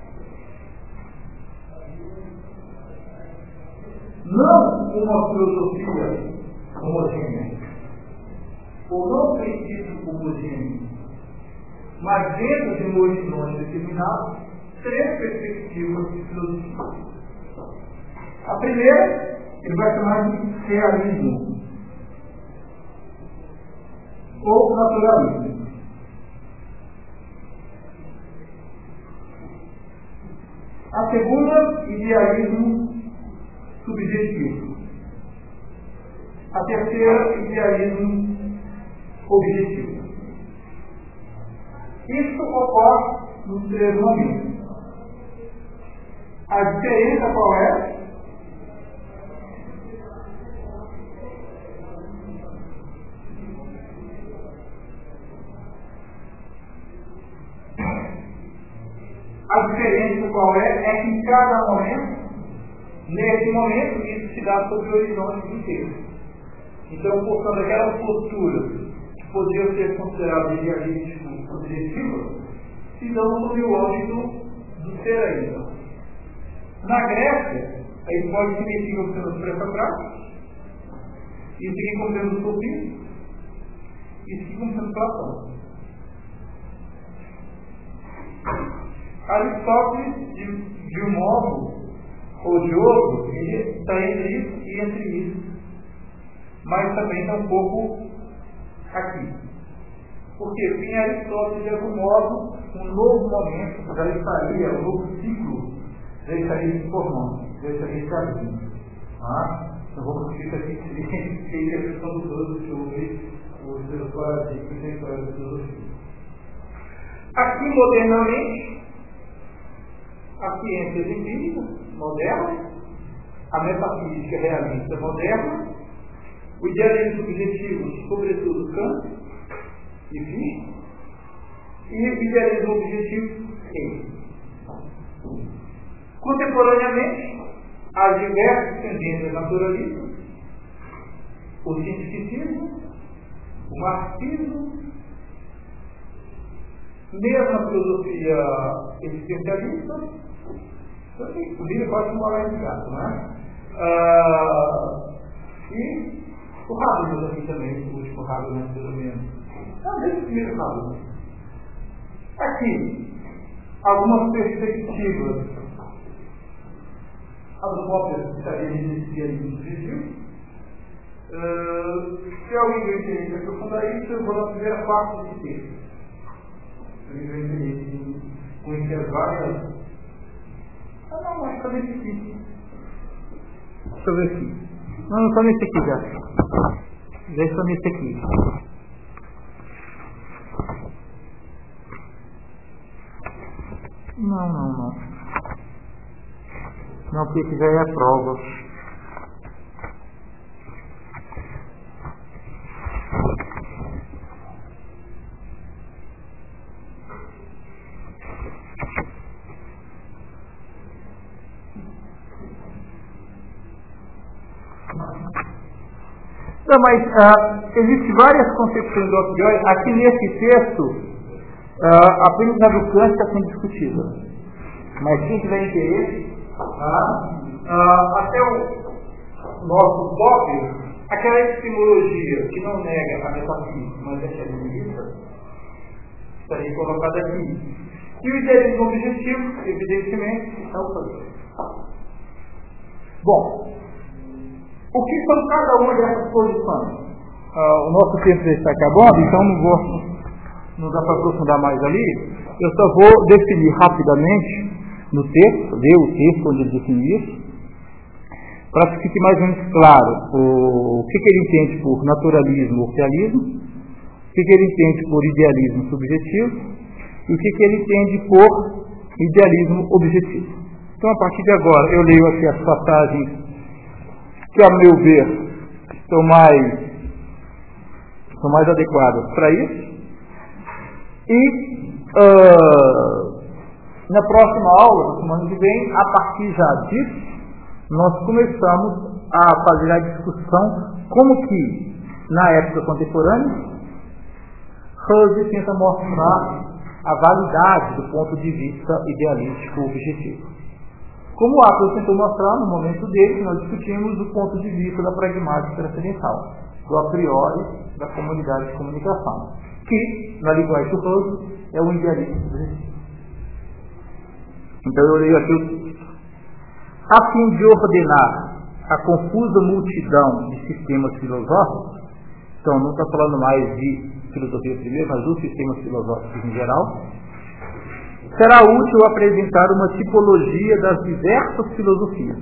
não uma filosofia homogênea, ou não um princípio homogêneo, mas dentro de um horizonte determinado, três perspectivas de filosofia. A primeira, ele vai chamar de realismo, ou naturalismo. A segunda, idealismo subjetivo. A terceira, idealismo objetivo. Isso ocorre nos três momentos. A diferença qual é? A diferença qual é? É que em cada momento, nesse momento, isso se dá sobre o horizonte inteiro. Então, portanto, aquelas posturas que poderiam ser consideradas idealísticas objetivas, se dão sobre o âmbito do ser ainda. Na Grécia, a escola significa o sendo pré-socrático, e seguir como sendo o sofismo, e seguir como sendo Platão. Aristóteles, de, de um modo ou de outro, ele está entre isso e entre isso, mas também está um pouco aqui. Porque em Aristóteles, de algum modo, um novo momento já estaria, um novo ciclo já estaria se formando, já estaria se abrindo. Ah? Então vamos dizer aqui que seria a questão do todo sobre os seus paradigmas e a história da filosofia. Aqui, modernamente, a ciência empírica moderna, a metafísica realista moderna, o idealismo subjetivo, sobretudo Kant e Fichte, e o idealismo objetivo ele. Contemporaneamente, as diversas tendências naturalistas, o cientificismo, o marxismo, mesmo a filosofia existencialista, inclusive pode morar em casa, não é? Ah, e o Habermas aqui também, o último Habermas, pelo menos. Ah, desde o primeiro Habermas. Aqui, algumas perspectivas, as próprias que estariam nesse idealismo subjetivo. Uh, se alguém tem interesse em aprofundar isso, eu vou na primeira parte desse texto. Se alguém tem interesse em conhecer várias. Ah, não, acho que é nesse aqui. Deixa eu ver aqui. Não, não estou nesse aqui já. Já estou nesse aqui. Não, não, não. Não, porque aqui já é a prova. Não, mas uh, existem várias concepções do a priori. Aqui nesse texto, uh, apenas a do Kant está sendo discutida. Mas quem tiver interesse, uh, uh, até o nosso top, aquela epistemologia que não nega a metafísica, mas é feminista, estaria colocada aqui. E o idealismo objetivo, evidentemente, é o poder. Bom, o que são cada uma dessas posições? Uh, o nosso tempo já está acabando, então não vou, não dá para aprofundar mais ali. Eu só vou definir rapidamente no texto, ler o texto onde ele define isso, para que fique mais ou menos claro o, o que, que ele entende por naturalismo ou realismo, o que, que ele entende por idealismo subjetivo e o que, que ele entende por idealismo objetivo. Então, a partir de agora, eu leio aqui as passagens que, a meu ver, são mais, são mais adequadas para isso. E uh, na próxima aula, na semana que vem, a partir já disso, nós começamos a fazer a discussão como que, na época contemporânea, Husserl tenta mostrar a validade do ponto de vista idealístico objetivo. Como o Atlas tentou mostrar no momento dele, que nós discutimos o ponto de vista da pragmática transcendental, do a priori da comunidade de comunicação, que, na linguagem do Husserl, é o idealismo subjetivo. Então eu leio aqui o texto. A fim de ordenar a confusa multidão de sistemas filosóficos, então não está falando mais de filosofia primeiro, mas dos sistemas filosóficos em geral, será útil apresentar uma tipologia das diversas filosofias.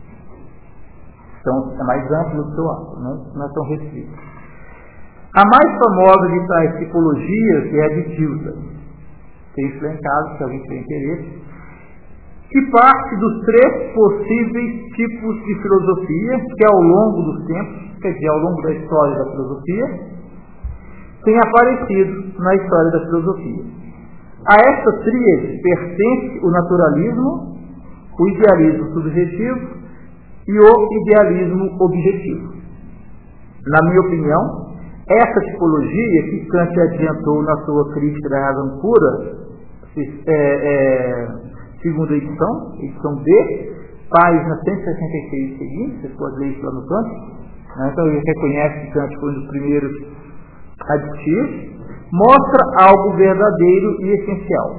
Então, é mais amplo do seu ato, não, não é tão restrito. A mais famosa de tais tipologias é a de Tilda. Tem isso lá em casa, se alguém tiver interesse, que parte dos três possíveis tipos de filosofia que, ao longo dos tempos, quer dizer, ao longo da história da filosofia, têm aparecido na história da filosofia. A esta tríade pertence o naturalismo, o idealismo subjetivo e o idealismo objetivo. Na minha opinião, essa tipologia que Kant adiantou na sua crítica da razão pura, é, é, segunda edição, edição B, página cento e sessenta e seis seguinte, você pode ler isso lá no canto, né? Então ele reconhece que Kant foi um dos primeiros a discutir, mostra algo verdadeiro e essencial.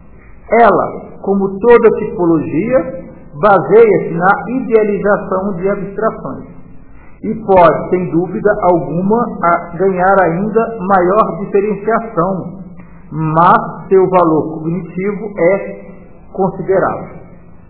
Ela, como toda tipologia, baseia-se na idealização de abstrações e pode, sem dúvida alguma, a ganhar ainda maior diferenciação, mas seu valor cognitivo é considerável.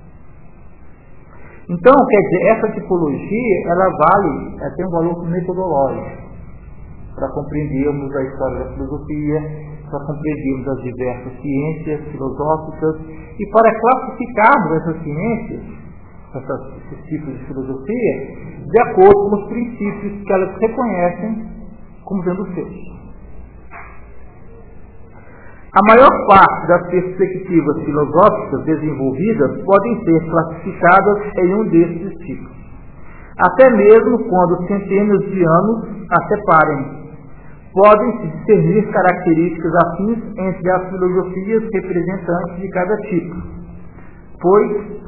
Então, quer dizer, essa tipologia, ela vale, ela tem um valor metodológico para compreendermos a história da filosofia, para compreendermos as diversas ciências filosóficas e para classificarmos essas ciências, essas, esses tipos de filosofia, de acordo com os princípios que elas reconhecem como sendo seus. A maior parte das perspectivas filosóficas desenvolvidas podem ser classificadas em um desses tipos, até mesmo quando centenas de anos a separem. Podem-se discernir características afins entre as filosofias representantes de cada tipo, pois,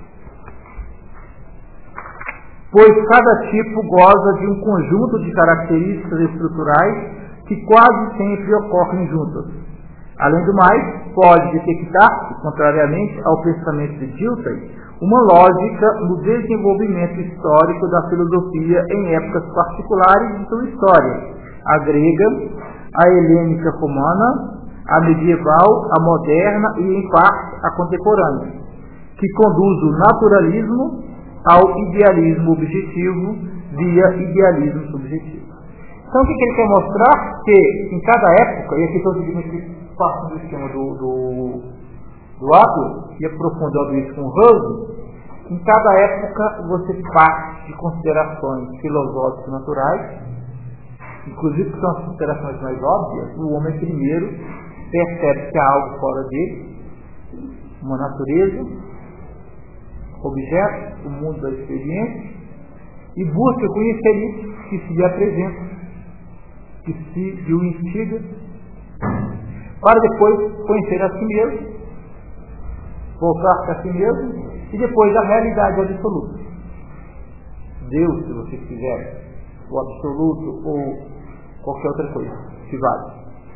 pois cada tipo goza de um conjunto de características estruturais que quase sempre ocorrem juntas. Além do mais, pode detectar-se, contrariamente ao pensamento de Dilthey, uma lógica no desenvolvimento histórico da filosofia em épocas particulares de sua história, a grega, a helênica romana, a medieval, a moderna e, em parte, a contemporânea, que conduz o naturalismo ao idealismo objetivo via idealismo subjetivo. Então, o que ele quer mostrar? Que, em cada época, e aqui estou seguindo esse parte do esquema do, do, do Adler, e aprofundando isso com o Husserl, em cada época você parte de considerações filosóficas naturais, inclusive que são as considerações mais óbvias. O homem primeiro percebe que há algo fora dele, uma natureza, objetos, o mundo da experiência, e busca conhecer isso que se lhe apresenta, que se o instiga, para depois conhecer a si mesmo, voltar-se a si mesmo, e depois a realidade absoluta. Deus, se você quiser, o absoluto ou qualquer outra coisa que vale.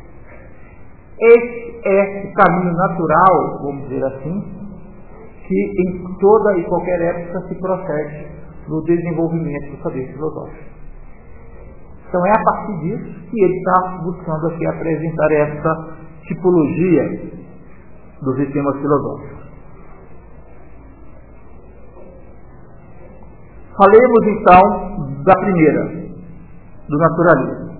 Esse é o caminho natural, vamos dizer assim, que em toda e qualquer época se procede no desenvolvimento do saber filosófico. Então é a partir disso que ele está buscando aqui apresentar essa tipologia dos sistemas filosóficos. Falemos então da primeira, do naturalismo.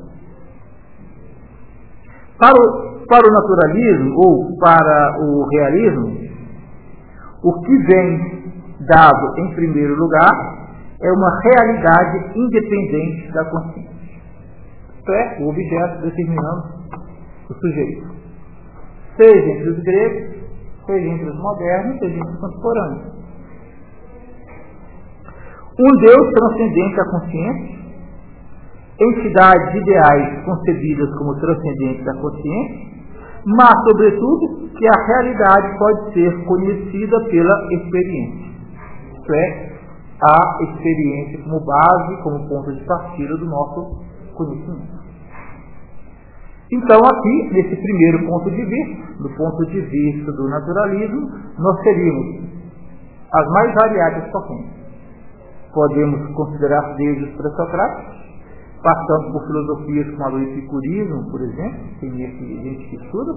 Para o, para o naturalismo ou para o realismo, o que vem dado em primeiro lugar é uma realidade independente da consciência. Isto é, o objeto determinando o sujeito. Seja entre os gregos, seja entre os modernos, seja entre os contemporâneos. Um Deus transcendente à consciência, entidades ideais concebidas como transcendentes à consciência, mas, sobretudo, que a realidade pode ser conhecida pela experiência. Isto é, a experiência como base, como ponto de partida do nosso conhecimento. Então, aqui, nesse primeiro ponto de vista, do ponto de vista do naturalismo, nós teríamos as mais variadas correntes. Podemos considerar desde os pré-socráticos, passando por filosofias como a do epicurismo, por exemplo, tem esse gente que estuda.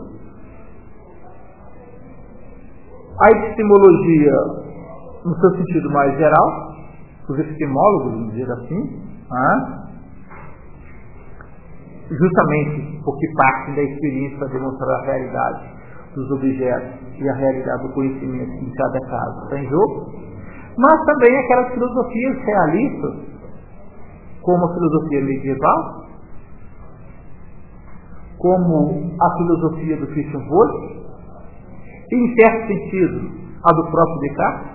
A epistemologia, no seu sentido mais geral, os epistemólogos, vamos dizer assim, ah, justamente porque partem da experiência para demonstrar a realidade dos objetos e a realidade do conhecimento que em cada caso está em jogo, mas também aquelas filosofias realistas, como a filosofia medieval, como a filosofia do Christian Wolff, e, em certo sentido, a do próprio Descartes,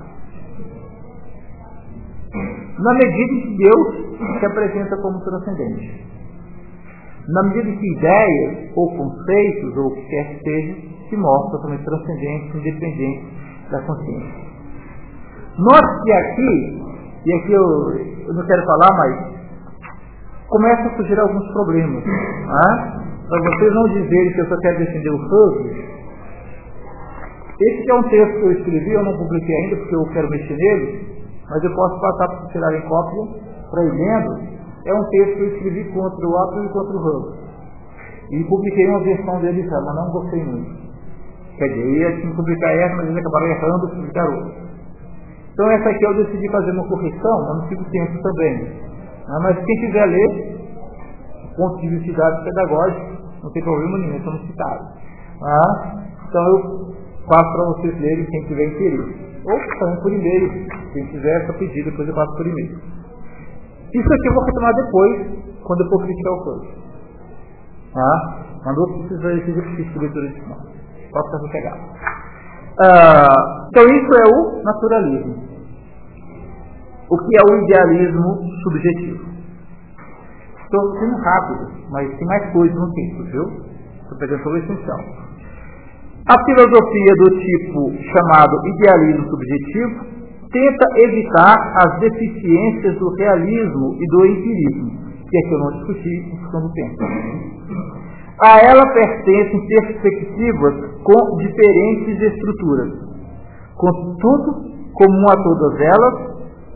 na medida em que Deus se apresenta como transcendente. Na medida em que ideias, ou conceitos, ou o que quer que seja, se mostram também transcendentes, independentes da consciência. Note que aqui, e aqui eu, eu não quero falar, mas começam a surgir alguns problemas. Ah? Para vocês não dizerem que eu só quero defender o Husserl, esse é um texto que eu escrevi, eu não publiquei ainda porque eu quero mexer nele, mas eu posso passar para vocês tirarem cópia para ir lendo. É um texto que eu escrevi contra o Adler e contra o Husserl. E publiquei uma versão dele já, mas não gostei muito. Quer dizer, eu ia assim, publicar essa, mas eles acabaram errando e publicaram outra. Então essa aqui eu decidi fazer uma correção, eu não fico tempo também. Ah, mas quem quiser ler, do ponto de vista pedagógico, não tem problema nenhum, estamos citados. Ah, então eu passo para vocês lerem quem tiver interesse. Ou também por e-mail, quem quiser essa pedir, depois eu passo por e-mail. Isso aqui eu vou retomar depois, quando eu for criticar o curso. Ah, Mandou precisa esse exercício de leitura de sinal. Posso fazer pegar. Uh, então isso é o naturalismo. O que é o idealismo subjetivo? Estou sendo rápido, mas tem mais coisas no texto, viu? Estou pegando sobre o essencial. A filosofia do tipo chamado idealismo subjetivo tenta evitar as deficiências do realismo e do empirismo, que é que eu não discuti em função do tempo. A ela pertencem perspectivas com diferentes estruturas. Contudo, comum a todas elas,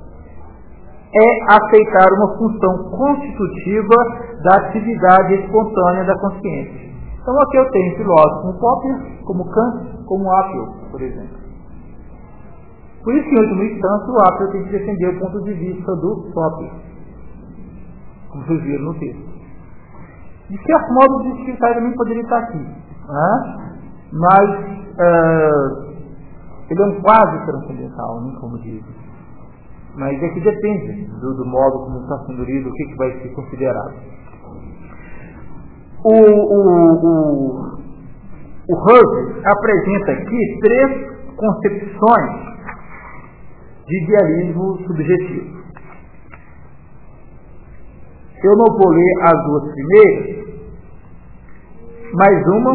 é aceitar uma função constitutiva da atividade espontânea da consciência. Então aqui eu tenho filósofos como Popper, como Kant, como Apple, por exemplo. Por isso que, em última instância, o Apple tem que defender o ponto de vista do Popper, como vocês viram no texto. De certo modo, o descritário também poderia estar aqui, né? Mas uh, ele é um quase transcendental, né, como dizem. Mas é que depende do, do modo como está sendo lido, o que, que vai ser considerado. O, o, o, o Husserl apresenta aqui três concepções de idealismo subjetivo. Eu não vou ler as duas primeiras, mais uma,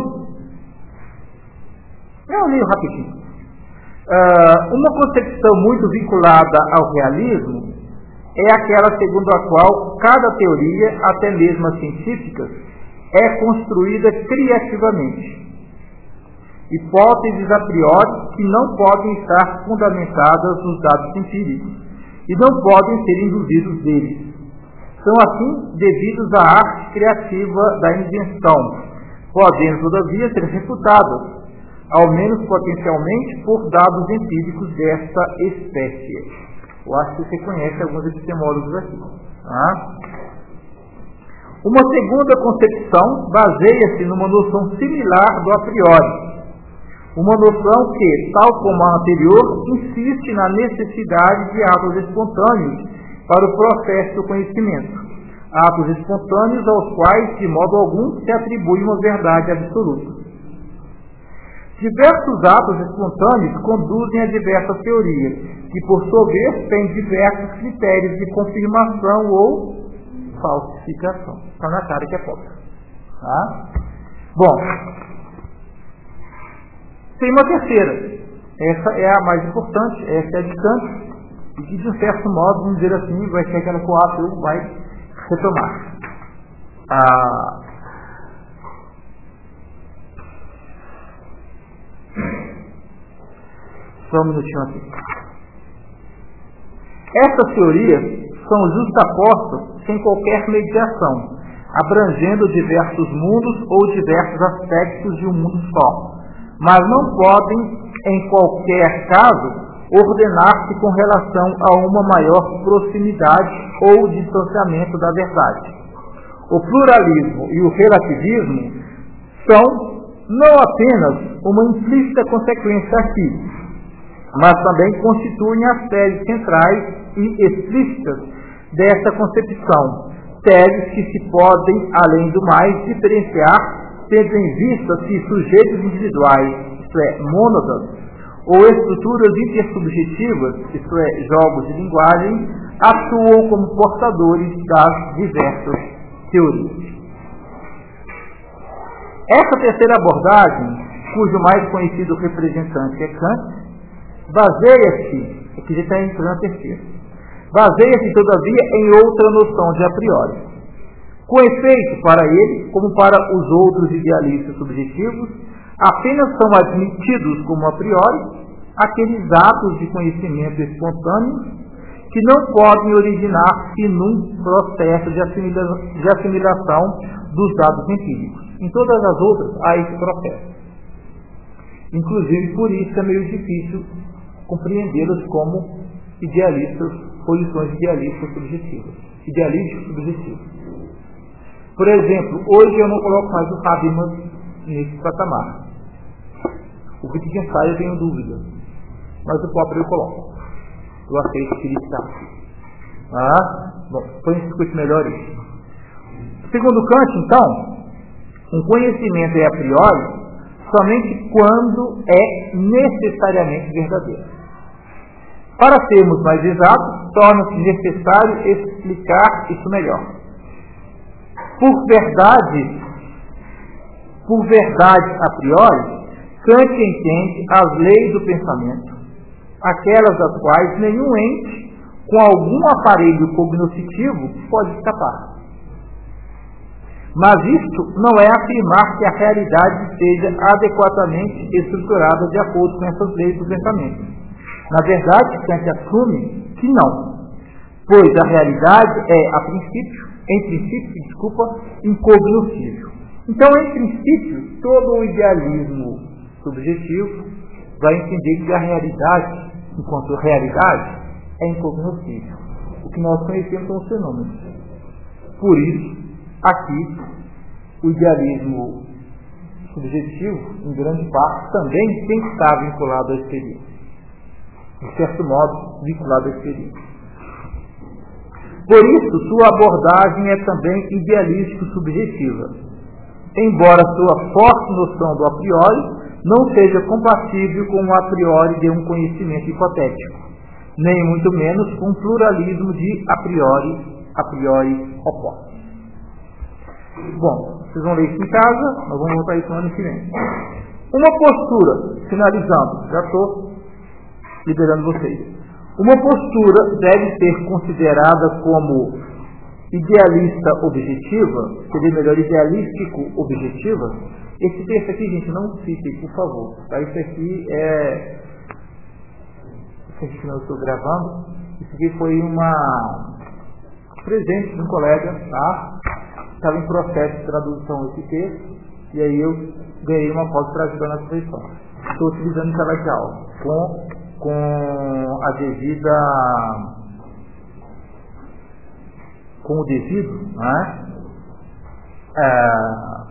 eu leio rapidinho. Uh, uma concepção muito vinculada ao realismo é aquela segundo a qual cada teoria, até mesmo as científicas, é construída criativamente. Hipóteses a priori que não podem estar fundamentadas nos dados empíricos e não podem ser induzidos deles. São assim devidos à arte criativa da invenção, podendo todavia ser refutadas, ao menos potencialmente, por dados empíricos desta espécie. Eu acho que você conhece alguns epistemólogos aqui. Tá? Uma segunda concepção baseia-se numa noção similar do a priori. Uma noção que, tal como a anterior, insiste na necessidade de atos espontâneos para o processo do conhecimento. Atos espontâneos aos quais, de modo algum, se atribui uma verdade absoluta. Diversos atos espontâneos conduzem a diversas teorias, que por sua vez têm diversos critérios de confirmação ou falsificação. Está na cara que é pobre. Tá? Bom, tem uma terceira. Essa é a mais importante, essa é a de Kant, e que de um certo modo, vamos dizer assim, vai ser aquela que o Apple vai retomar. Ah, Só um minutinho aqui. Essas teorias são justapostas sem qualquer mediação, abrangendo diversos mundos ou diversos aspectos de um mundo só, mas não podem, em qualquer caso, ordenar-se com relação a uma maior proximidade ou distanciamento da verdade. O pluralismo e o relativismo são não apenas uma implícita consequência aqui, mas também constituem as teses centrais e explícitas dessa concepção, teses que se podem, além do mais, diferenciar, tendo em vista que sujeitos individuais, isto é, mônadas, ou estruturas intersubjetivas, isto é, jogos de linguagem, atuam como portadores das diversas teorias. Essa terceira abordagem, cujo mais conhecido representante é Kant, baseia-se, aqui já está entrando a terceira, baseia-se, todavia, em outra noção de a priori. Com efeito, para ele, como para os outros idealistas subjetivos, apenas são admitidos como a priori aqueles atos de conhecimento espontâneos que não podem originar-se num processo de, assimila de assimilação dos dados empíricos. Em todas as outras, há esse processo. Inclusive, por isso é meio difícil compreendê-los como idealistas, posições idealistas subjetivas. Idealistas subjetivos. Por exemplo, hoje eu não coloco mais o Habermas nesse patamar. O Wittgenstein eu tenho dúvida, mas o próprio eu coloco. Eu aceito que ele está. Ah, bom, depois a gente discute melhor isso. Segundo Kant, então, Um conhecimento é a priori somente quando é necessariamente verdadeiro. Para sermos mais exatos, torna-se necessário explicar isso melhor. Por verdade, por verdade a priori, Kant entende as leis do pensamento, aquelas das quais nenhum ente com algum aparelho cognoscitivo pode escapar. Mas isto não é afirmar que a realidade seja adequadamente estruturada de acordo com essas leis do pensamento. Na verdade, Kant assume que não, pois a realidade é, a princípio, em princípio, desculpa, incognoscível. Então, em princípio, todo o idealismo subjetivo vai entender que a realidade, enquanto realidade, é incognoscível. O que nós conhecemos são os fenômenos. Por isso, aqui, o idealismo subjetivo, em grande parte, também tem que estar vinculado à experiência. De certo modo, vinculado à experiência. Por isso, sua abordagem é também idealístico-subjetiva, embora sua forte noção do a priori não seja compatível com o a priori de um conhecimento hipotético, nem muito menos com um pluralismo de a priori, a priori opostos. Bom, vocês vão ler isso em casa, nós vamos voltar isso no ano que vem. Uma postura, finalizando, já estou liberando vocês. Uma postura deve ser considerada como idealista objetiva, seria melhor idealístico objetiva. Esse texto aqui, gente, não citem, por favor. Tá? Isso aqui é... Isso aqui que eu estou gravando. Isso aqui foi uma presente de um colega, tá? Estava em processo de tradução esse texto, e aí eu ganhei uma foto para ajudar na tradução. Estou utilizando em sala de aula, com, com a devida... com o devido, né? É,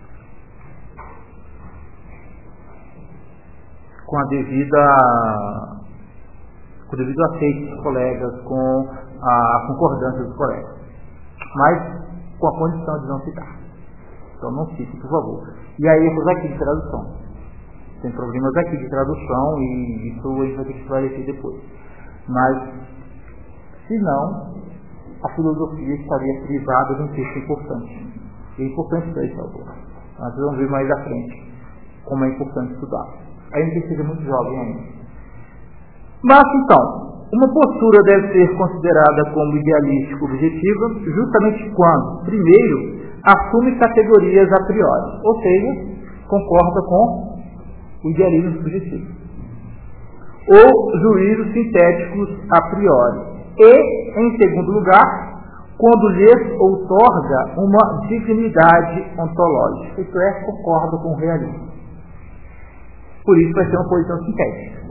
com a devida com o devido aceite dos colegas, com a concordância dos colegas, mas com a condição de não citar. Então não cite, por favor. E aí erros aqui de tradução. Tem problemas aqui de tradução e isso a gente vai ter que esclarecer depois. Mas, se não, a filosofia estaria privada de um texto importante. E é importante para esse autor. Nós vamos ver mais à frente como é importante estudar. Ainda que seja muito jovem ainda. Mas, então, uma postura deve ser considerada como idealística objetiva justamente quando, primeiro, assume categorias a priori, ou seja, concorda com o idealismo subjetivo, ou juízos sintéticos a priori, e, em segundo lugar, quando lhes outorga uma dignidade ontológica, isto é, concorda com o realismo. Por isso vai ser uma posição sintética.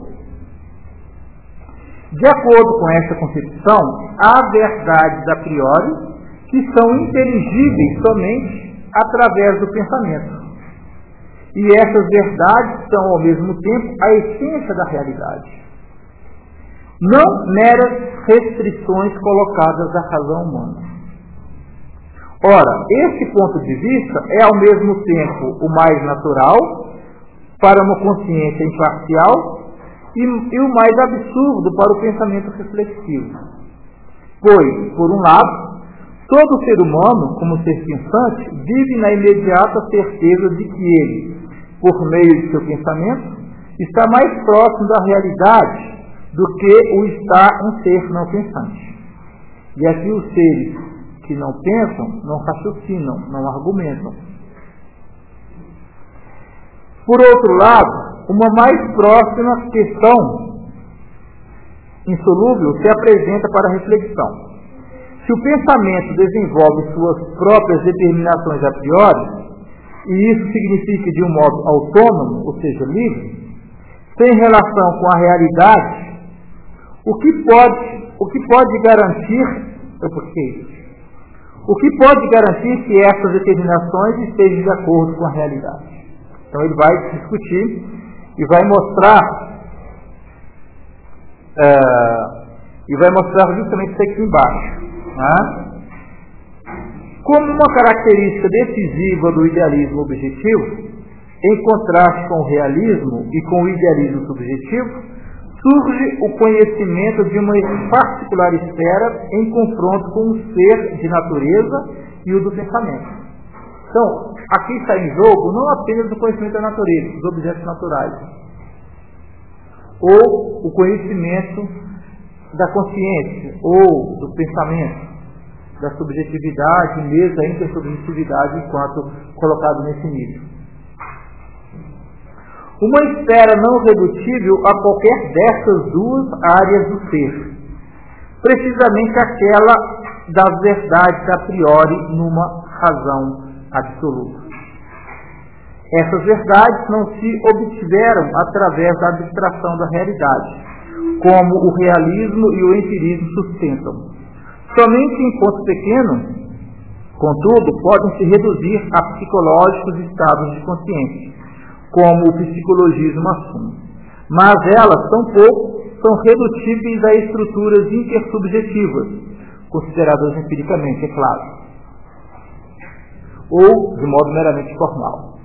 De acordo com essa concepção, há verdades a priori que são inteligíveis somente através do pensamento. E essas verdades são, ao mesmo tempo, a essência da realidade. Não meras restrições colocadas à razão humana. Ora, este ponto de vista é, ao mesmo tempo, o mais natural para uma consciência imparcial e, e o mais absurdo para o pensamento reflexivo. Pois, por um lado, todo ser humano, como ser pensante, vive na imediata certeza de que ele, por meio de seu pensamento, está mais próximo da realidade do que o está um ser não pensante. E assim os seres que não pensam, não raciocinam, não argumentam. Por outro lado, uma mais próxima questão insolúvel se apresenta para a reflexão. Se o pensamento desenvolve suas próprias determinações a priori, e isso significa de um modo autônomo, ou seja, livre, sem relação com a realidade, o que pode, o que pode garantir, eu porque o que pode garantir que essas determinações estejam de acordo com a realidade? Então ele vai discutir e vai mostrar uh, e vai mostrar justamente isso aqui embaixo, né? Como uma característica decisiva do idealismo objetivo, em contraste com o realismo e com o idealismo subjetivo, surge o conhecimento de uma particular esfera em confronto com o ser de natureza e o do pensamento. Então, aqui está em jogo não apenas o conhecimento da natureza, dos objetos naturais, ou o conhecimento da consciência, ou do pensamento, da subjetividade, mesmo da intersubjetividade, enquanto colocado nesse nível. Uma esfera não redutível a qualquer dessas duas áreas do ser, precisamente aquela das verdades a priori numa razão absoluta. Essas verdades não se obtiveram através da abstração da realidade, como o realismo e o empirismo sustentam. Somente em ponto pequeno, contudo, podem se reduzir a psicológicos estados de consciência, como o psicologismo assume. Mas elas, tampouco, são redutíveis a estruturas intersubjetivas, consideradas empiricamente, é claro, ou de modo meramente formal,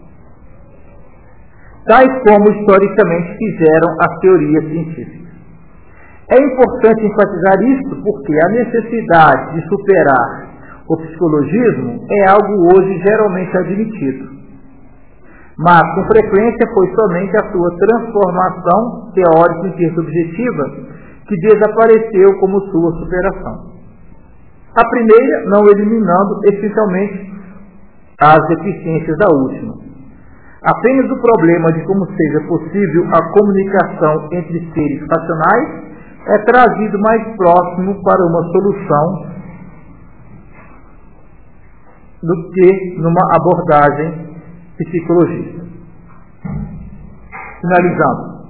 tais como historicamente fizeram as teorias científicas. É importante enfatizar isto porque a necessidade de superar o psicologismo é algo hoje geralmente admitido, mas com frequência foi somente a sua transformação teórica intersubjetiva que desapareceu como sua superação. A primeira não eliminando essencialmente as deficiências da última. Apenas o problema de como seja possível a comunicação entre seres racionais é trazido mais próximo para uma solução do que numa abordagem psicologista. Finalizando.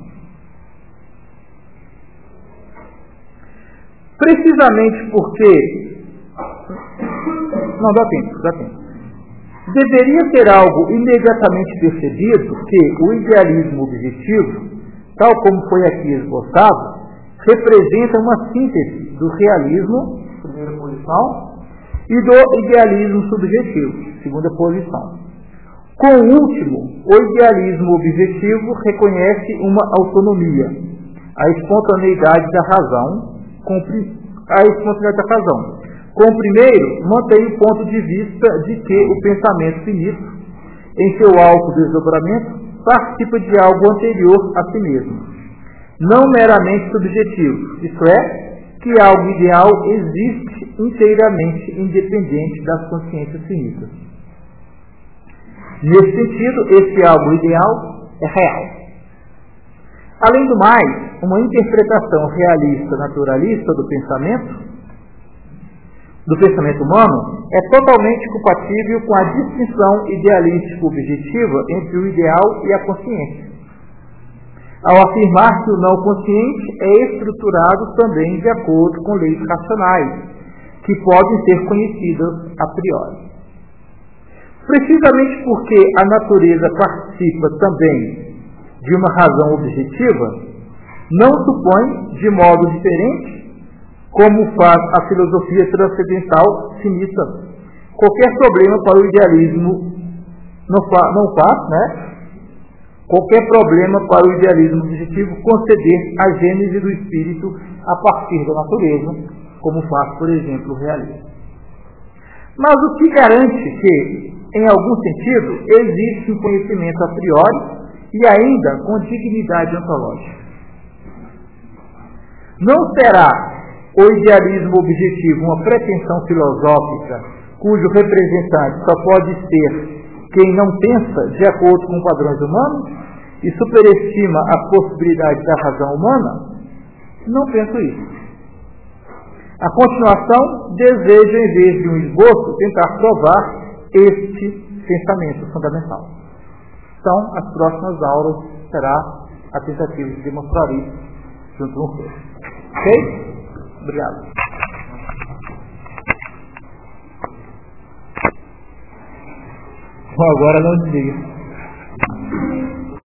Precisamente porque... Não, dá tempo, dá tempo. Deveria ser algo imediatamente percebido que o idealismo objetivo, tal como foi aqui esboçado, representa uma síntese do realismo, primeira posição, e do idealismo subjetivo, segunda posição. Com o último, o idealismo objetivo reconhece uma autonomia, a espontaneidade da razão, a espontaneidade da razão. Com o primeiro, mantém o ponto de vista de que o pensamento finito, em seu autodesdobramento, participa de algo anterior a si mesmo, não meramente subjetivo, isto é, que algo ideal existe inteiramente independente das consciências finitas. Nesse sentido, esse algo ideal é real. Além do mais, uma interpretação realista naturalista do pensamento, do pensamento humano, é totalmente compatível com a distinção idealístico-objetiva entre o ideal e a consciência, ao afirmar que o não consciente é estruturado também de acordo com leis racionais, que podem ser conhecidas a priori. Precisamente porque a natureza participa também de uma razão objetiva, não supõe, de modo diferente, como faz a filosofia transcendental finita, qualquer problema para o idealismo, não, fa, não faz, né? Qualquer problema para o idealismo objetivo conceder a gênese do espírito a partir da natureza, como faz, por exemplo, o realismo. Mas o que garante que, em algum sentido, existe um conhecimento a priori e ainda com dignidade ontológica? Não será o idealismo objetivo uma pretensão filosófica cujo representante só pode ser quem não pensa de acordo com padrões humanos e superestima a possibilidade da razão humana? Não penso isso. A continuação deseja, em vez de um esboço, tentar provar este pensamento fundamental. Então, as próximas aulas será a tentativa de demonstrar isso junto com vocês. Ok? Obrigado. Bom, agora não desliga.